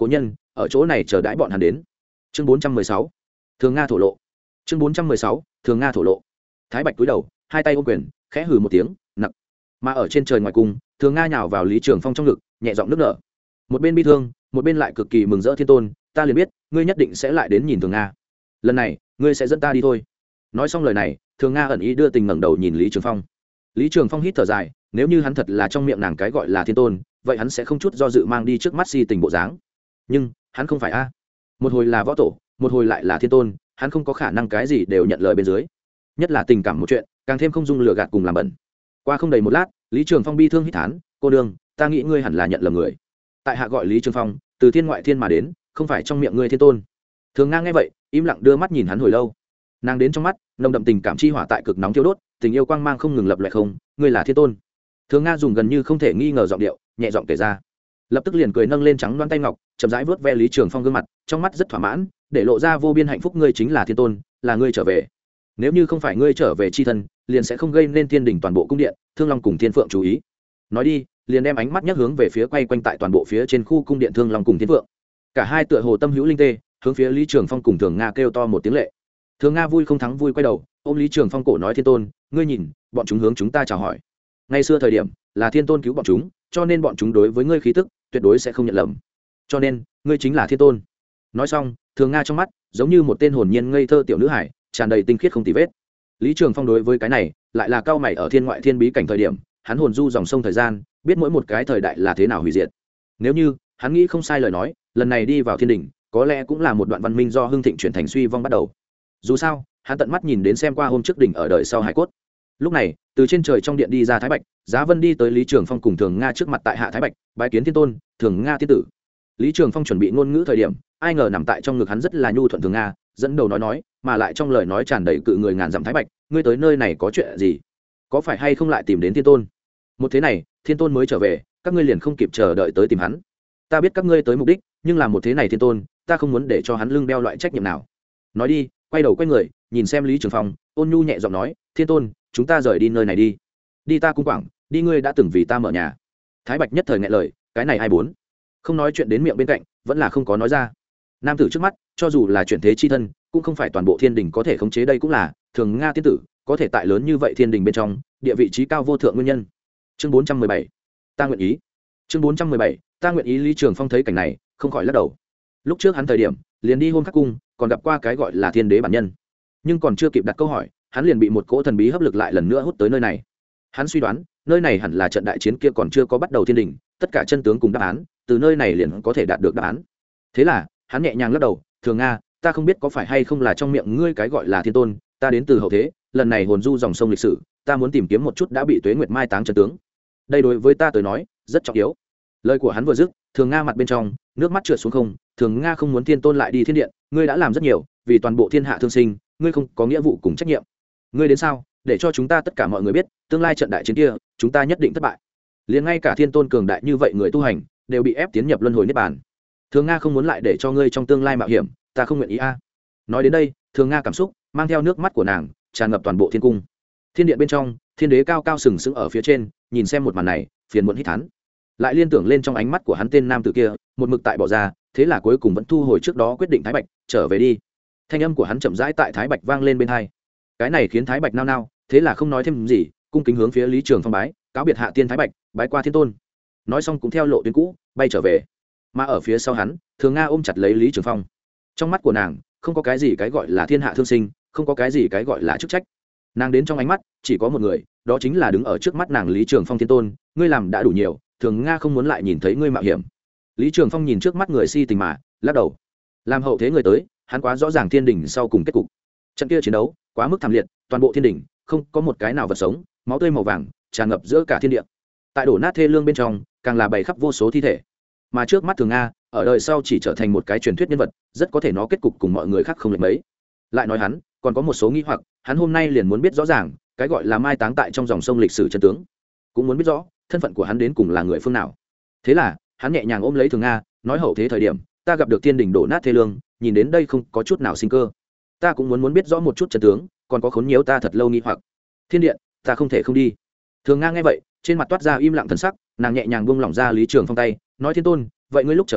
[SPEAKER 1] ở chỗ này chờ đãi bọn hắn đến. Chương 416, Thường Nga thổ lộ. Chương 416, Thường Nga thổ lộ. Thái Bạch cúi đầu, hai tay ôm quyền, khẽ hừ một tiếng, nặng. Mà ở trên trời ngoài cung, Thường Nga nhào vào Lý Trường Phong trong ngực, nhẹ giọng nức nở. Một bên bi thương, một bên lại cực kỳ mừng rỡ. Thiên tôn, ta liền biết, ngươi nhất định sẽ lại đến nhìn Thường Nga. Lần này, ngươi sẽ dẫn ta đi thôi. Nói xong lời này, Thường Nga ẩn ý đưa tình ngẩng đầu nhìn Lý Trường Phong. Lý Trường Phong hít thở dài, nếu như hắn thật là trong miệng nàng cái gọi là thiên tôn, vậy hắn sẽ không chút do dự mang đi trước mắt si tình bộ dáng. Nhưng hắn không phải a. Một hồi là võ tổ, một hồi lại là thiên tôn, hắn không có khả năng cái gì đều nhận lời bên dưới. Nhất là tình cảm một chuyện, càng thêm không dung lừa gạt cùng làm bẩn. Qua không đầy một lát, Lý Trường Phong bi thương hít thán, cô đương, ta nghĩ ngươi hẳn là nhận lầm người. Tại hạ gọi Lý Trường Phong, từ thiên ngoại thiên mà đến, không phải trong miệng ngươi thiên tôn. Thường Nga nghe vậy, im lặng đưa mắt nhìn hắn hồi lâu. Nàng đến trong mắt, nồng đậm tình cảm chi hỏa tại cực nóng thiêu đốt, tình yêu quang mang không ngừng lập lại. Không, ngươi là thiên tôn. Thường Nga dùng gần như không thể nghi ngờ giọng điệu, nhẹ giọng kể ra. Lập tức liền cười nâng lên trắng đoán tay ngọc, chậm rãi vuốt ve Lý Trường Phong gương mặt, trong mắt rất thỏa mãn, để lộ ra vô biên hạnh phúc. Ngươi chính là thiên tôn, là ngươi trở về. Nếu như không phải ngươi trở về chi thân, liền sẽ không gây nên thiên đình toàn bộ cung điện, Thương Long cùng Thiên Phượng chú ý. Nói đi, liền đem ánh mắt nhắc hướng về phía quay quanh tại toàn bộ phía trên khu cung điện Thương Long cùng Thiên Phượng. Cả hai tựa hồ tâm hữu linh tê, hướng phía Lý Trường Phong cùng Thường Nga kêu to một tiếng lệ. Thường Nga vui không thắng vui quay đầu, ôm Lý Trường Phong cổ nói, thiên tôn, ngươi nhìn, bọn chúng hướng chúng ta chào hỏi. Ngày xưa thời điểm, là thiên tôn cứu bọn chúng, cho nên bọn chúng đối với ngươi khí tức tuyệt đối sẽ không nhận lầm. Cho nên, ngươi chính là thiên tôn. Nói xong, Thường Nga trong mắt giống như một tên hồn nhiên ngây thơ tiểu nữ hải, tràn đầy tinh khiết không tì vết. Lý Trường Phong đối với cái này, lại là cao mày ở thiên ngoại thiên bí cảnh thời điểm, hắn hồn du dòng sông thời gian, biết mỗi một cái thời đại là thế nào hủy diệt. Nếu như hắn nghĩ không sai lời nói, lần này đi vào thiên đỉnh, có lẽ cũng là một đoạn văn minh do hưng thịnh chuyển thành suy vong bắt đầu. Dù sao, hắn tận mắt nhìn đến xem qua hôm trước đỉnh ở đời sau hải cốt. Lúc này, từ trên trời trong điện đi ra Thái Bạch, Giá Vân đi tới Lý Trường Phong cùng Thường Nga trước mặt tại hạ Thái Bạch, bái kiến thiên tôn, Thường Nga tiên tử. Lý Trường Phong chuẩn bị ngôn ngữ thời điểm, ai ngờ nằm tại trong ngực hắn rất là nhu thuận Thường Nga, dẫn đầu nói, mà lại trong lời nói tràn đầy cự người ngàn dặm. Thái Bạch, ngươi tới nơi này có chuyện gì? Có phải hay không lại tìm đến thiên tôn? Một thế này, thiên tôn mới trở về, các ngươi liền không kịp chờ đợi tới tìm hắn. Ta biết các ngươi tới mục đích, nhưng là một thế này thiên tôn, ta không muốn để cho hắn lưng đeo loại trách nhiệm nào. Nói đi, quay đầu quay người, nhìn xem Lý Trường Phong, ôn nhu nhẹ giọng nói, thiên tôn, chúng ta rời đi nơi này đi. Đi ta cung quảng, đi, ngươi đã từng vì ta mở nhà. Thái Bạch nhất thời nghẹn lời, cái này ai bốn? Không nói chuyện đến miệng bên cạnh, vẫn là không có nói ra. Nam tử trước mắt, cho dù là chuyển thế chi thân, cũng không phải toàn bộ thiên đình có thể khống chế. Đây cũng là Thường Nga tiên tử có thể tại lớn như vậy thiên đình bên trong, địa vị trí cao vô thượng nguyên nhân. Chương 417, ta nguyện ý. Chương 417, ta nguyện ý. Lý Trường Phong thấy cảnh này, không khỏi lắc đầu. Lúc trước hắn thời điểm, liền đi Hôn Khắc cung, còn gặp qua cái gọi là thiên đế bản nhân, nhưng còn chưa kịp đặt câu hỏi, hắn liền bị một cỗ thần bí hấp lực lại lần nữa hút tới nơi này. Hắn suy đoán, nơi này hẳn là trận đại chiến kia còn chưa có bắt đầu thiên đình, tất cả chân tướng cùng đáp án, từ nơi này liền có thể đạt được đáp án. Thế là, hắn nhẹ nhàng lắc đầu, Thường Nga, ta không biết có phải hay không là trong miệng ngươi cái gọi là thiên tôn, ta đến từ hậu thế, lần này hồn du dòng sông lịch sử, ta muốn tìm kiếm một chút đã bị Tuế Nguyệt mai táng chân tướng. Đây đối với ta tới nói, rất trọng yếu. Lời của hắn vừa dứt, Thường Nga mặt bên trong nước mắt trượt xuống không. Thường Nga không muốn thiên tôn lại đi thiên điện, ngươi đã làm rất nhiều, vì toàn bộ thiên hạ thương sinh, ngươi không có nghĩa vụ cùng trách nhiệm. Ngươi đến sao, để cho chúng ta tất cả mọi người biết, tương lai trận đại chiến kia, chúng ta nhất định thất bại. Liền ngay cả thiên tôn cường đại như vậy người tu hành, đều bị ép tiến nhập luân hồi niết bàn. Thường Nga không muốn lại để cho ngươi trong tương lai mạo hiểm, ta không nguyện ý a. Nói đến đây, Thường Nga cảm xúc mang theo nước mắt của nàng, tràn ngập toàn bộ thiên cung. Thiên điện bên trong, thiên đế cao cao sừng sững ở phía trên, nhìn xem một màn này, phiền muộn hít thán. Lại liên tưởng lên trong ánh mắt của hắn tên nam tử kia, một mực tại bỏ ra, thế là cuối cùng vẫn thu hồi trước đó quyết định. Thái Bạch, trở về đi. Thanh âm của hắn chậm rãi tại Thái Bạch vang lên bên tai. Cái này khiến Thái Bạch nao nao, thế là không nói thêm gì, cung kính hướng phía Lý Trường Phong bái, cáo biệt hạ tiên Thái Bạch, bái qua thiên tôn. Nói xong cũng theo lộ tuyến cũ, bay trở về. Mà ở phía sau hắn, Thường Nga ôm chặt lấy Lý Trường Phong. Trong mắt của nàng, không có cái gì cái gọi là thiên hạ thương sinh, không có cái gì cái gọi là chức trách. Nàng đến trong ánh mắt, chỉ có một người, đó chính là đứng ở trước mắt nàng Lý Trường Phong thiên tôn, ngươi làm đã đủ nhiều, Thường Nga không muốn lại nhìn thấy ngươi mạo hiểm. Lý Trường Phong nhìn trước mắt người si tình mà lắc đầu. Làm hậu thế người tới, hắn quá rõ ràng thiên đình sau cùng kết cục. Trận kia chiến đấu quá mức thảm liệt, toàn bộ thiên đình không có một cái nào vật sống, máu tươi màu vàng tràn ngập giữa cả thiên địa. Tại đổ nát thê lương bên trong, càng là bày khắp vô số thi thể. Mà trước mắt Thường Nga, ở đời sau chỉ trở thành một cái truyền thuyết nhân vật, rất có thể nó kết cục cùng mọi người khác không lệch mấy. Lại nói hắn, còn có một số nghi hoặc, hắn hôm nay liền muốn biết rõ ràng, cái gọi là mai táng tại trong dòng sông lịch sử chân tướng, cũng muốn biết rõ thân phận của hắn đến cùng là người phương nào. Thế là, hắn nhẹ nhàng ôm lấy Thường Nga, nói hậu thế thời điểm, ta gặp được thiên đình đổ nát thê lương, nhìn đến đây không có chút nào sinh cơ. Ta cũng muốn biết rõ một chút chân tướng, còn có khốn nhiễu ta thật lâu nghi hoặc. Thiên điện, ta không thể không đi. Thường Nga nghe vậy, trên mặt toát ra im lặng thần sắc, nàng nhẹ nhàng buông lỏng ra Lý Trường Phong tay, nói thiên tôn, vậy ngươi lúc trở về,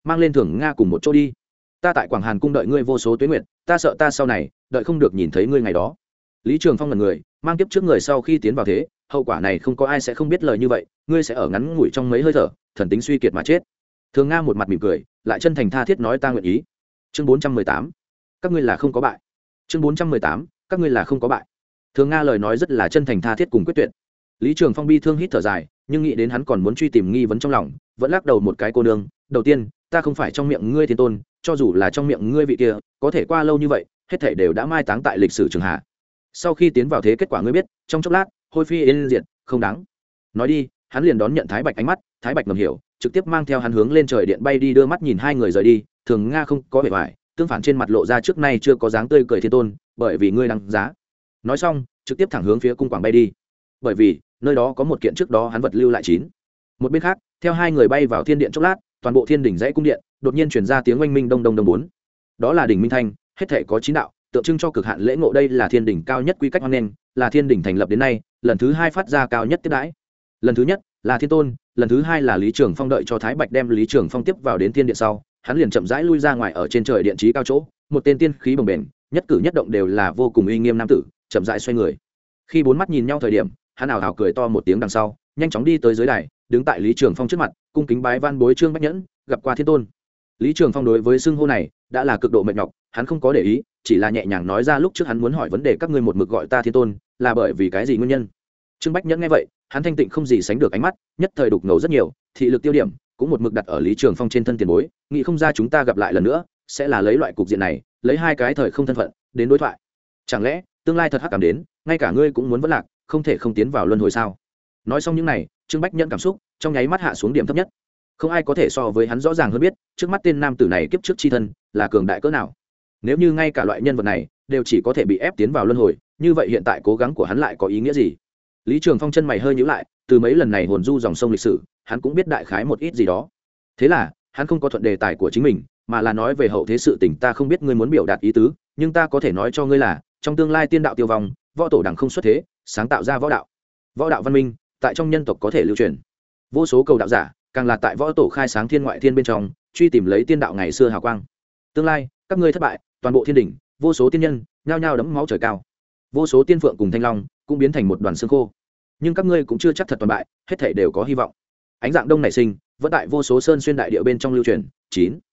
[SPEAKER 1] mang lên Thường Nga cùng một chỗ đi. Ta tại Quảng Hàn cung đợi ngươi vô số tuế nguyệt, ta sợ ta sau này đợi không được nhìn thấy ngươi ngày đó. Lý Trường Phong là người mang kiếp trước người sau khi tiến vào thế, hậu quả này không có ai sẽ không biết lời như vậy, ngươi sẽ ở ngắn ngủi trong mấy hơi thở thần tính suy kiệt mà chết. Thường Nga một mặt mỉm cười, lại chân thành tha thiết nói ta nguyện ý. Chương 418, các ngươi là không có bại. Chương 418, các ngươi là không có bại. Thường Nga lời nói rất là chân thành tha thiết cùng quyết tuyệt. Lý Trường Phong bi thương hít thở dài, nhưng nghĩ đến hắn còn muốn truy tìm nghi vấn trong lòng, vẫn lắc đầu một cái cô nương. Đầu tiên, ta không phải trong miệng ngươi thiên tôn, cho dù là trong miệng ngươi vị kia, có thể qua lâu như vậy, hết thảy đều đã mai táng tại lịch sử trường hạ. Sau khi tiến vào thế kết quả ngươi biết, trong chốc lát, hôi phi yên diệt, không đáng. Nói đi, hắn liền đón nhận Thái Bạch ánh mắt, Thái Bạch ngầm hiểu, trực tiếp mang theo hắn hướng lên trời điện bay đi, đưa mắt nhìn hai người rời đi. Thường Nga không có vẻ vải, tương phản trên mặt lộ ra trước nay chưa có dáng tươi cười thiên tôn, bởi vì ngươi đăng giá. Nói xong, trực tiếp thẳng hướng phía cung quảng bay đi. Bởi vì nơi đó có một kiện trước đó hắn vật lưu lại chín. Một bên khác, theo hai người bay vào thiên điện chốc lát, toàn bộ thiên đỉnh dãy cung điện đột nhiên truyền ra tiếng oanh minh đông đông đông bốn. Đó là đỉnh minh thanh, hết thảy có chín đạo, tượng trưng cho cực hạn lễ ngộ. Đây là thiên đỉnh cao nhất quy cách hoan nghênh, là thiên đỉnh thành lập đến nay lần thứ hai phát ra cao nhất tiếp đãi. Lần thứ nhất là thiên tôn, lần thứ hai là Lý Trường Phong. Đợi cho Thái Bạch đem Lý Trường Phong tiếp vào đến thiên điện sau, hắn liền chậm rãi lui ra ngoài. Ở trên trời điện trí cao chỗ, một tên tiên khí bồng bềnh, nhất cử nhất động đều là vô cùng uy nghiêm nam tử, chậm rãi xoay người. Khi bốn mắt nhìn nhau thời điểm, hắn ảo ảo cười to một tiếng đằng sau, nhanh chóng đi tới dưới đài, đứng tại Lý Trường Phong trước mặt, cung kính bái van bối Trương Bách Nhẫn, gặp qua thiên tôn. Lý Trường Phong đối với xưng hô này đã là cực độ mệt nhọc, hắn không có để ý, chỉ là nhẹ nhàng nói ra lúc trước hắn muốn hỏi vấn đề, các ngươi một mực gọi ta thiên tôn, là bởi vì cái gì nguyên nhân? Trương Bách Nhẫn nghe vậy, hắn thanh tịnh không gì sánh được ánh mắt, nhất thời đục ngầu rất nhiều, thị lực tiêu điểm cũng một mực đặt ở Lý Trường Phong trên thân tiền bối, nghĩ không ra chúng ta gặp lại lần nữa, sẽ là lấy loại cục diện này, lấy hai cái thời không thân phận đến đối thoại. Chẳng lẽ tương lai thật hắc cảm đến, ngay cả ngươi cũng muốn vẫn lạc, không thể không tiến vào luân hồi sao? Nói xong những này, Trương Bách Nhẫn cảm xúc trong nháy mắt hạ xuống điểm thấp nhất. Không ai có thể so với hắn rõ ràng hơn biết, trước mắt tên nam tử này kiếp trước chi thân là cường đại cỡ nào. Nếu như ngay cả loại nhân vật này đều chỉ có thể bị ép tiến vào luân hồi, như vậy hiện tại cố gắng của hắn lại có ý nghĩa gì? Lý Trường Phong chân mày hơi nhíu lại, từ mấy lần này hồn du dòng sông lịch sử, hắn cũng biết đại khái một ít gì đó. Thế là, hắn không có thuận đề tài của chính mình, mà là nói về hậu thế sự tình. Ta không biết ngươi muốn biểu đạt ý tứ, nhưng ta có thể nói cho ngươi là, trong tương lai tiên đạo tiêu vong, võ tổ đẳng không xuất thế, sáng tạo ra võ đạo. Võ đạo văn minh, tại trong nhân tộc có thể lưu truyền. Vô số cầu đạo giả, càng là tại võ tổ khai sáng thiên ngoại thiên bên trong, truy tìm lấy tiên đạo ngày xưa hào quang. Tương lai, các ngươi thất bại, toàn bộ thiên đỉnh, vô số tiên nhân nhao nhao đẫm máu trời cao. Vô số tiên phượng cùng thanh long cũng biến thành một đoàn xương khô. Nhưng các ngươi cũng chưa chắc thật toàn bại, hết thảy đều có hy vọng. Ánh dạng đông nảy sinh, vẫn tại vô số sơn xuyên đại địa bên trong lưu truyền. 9.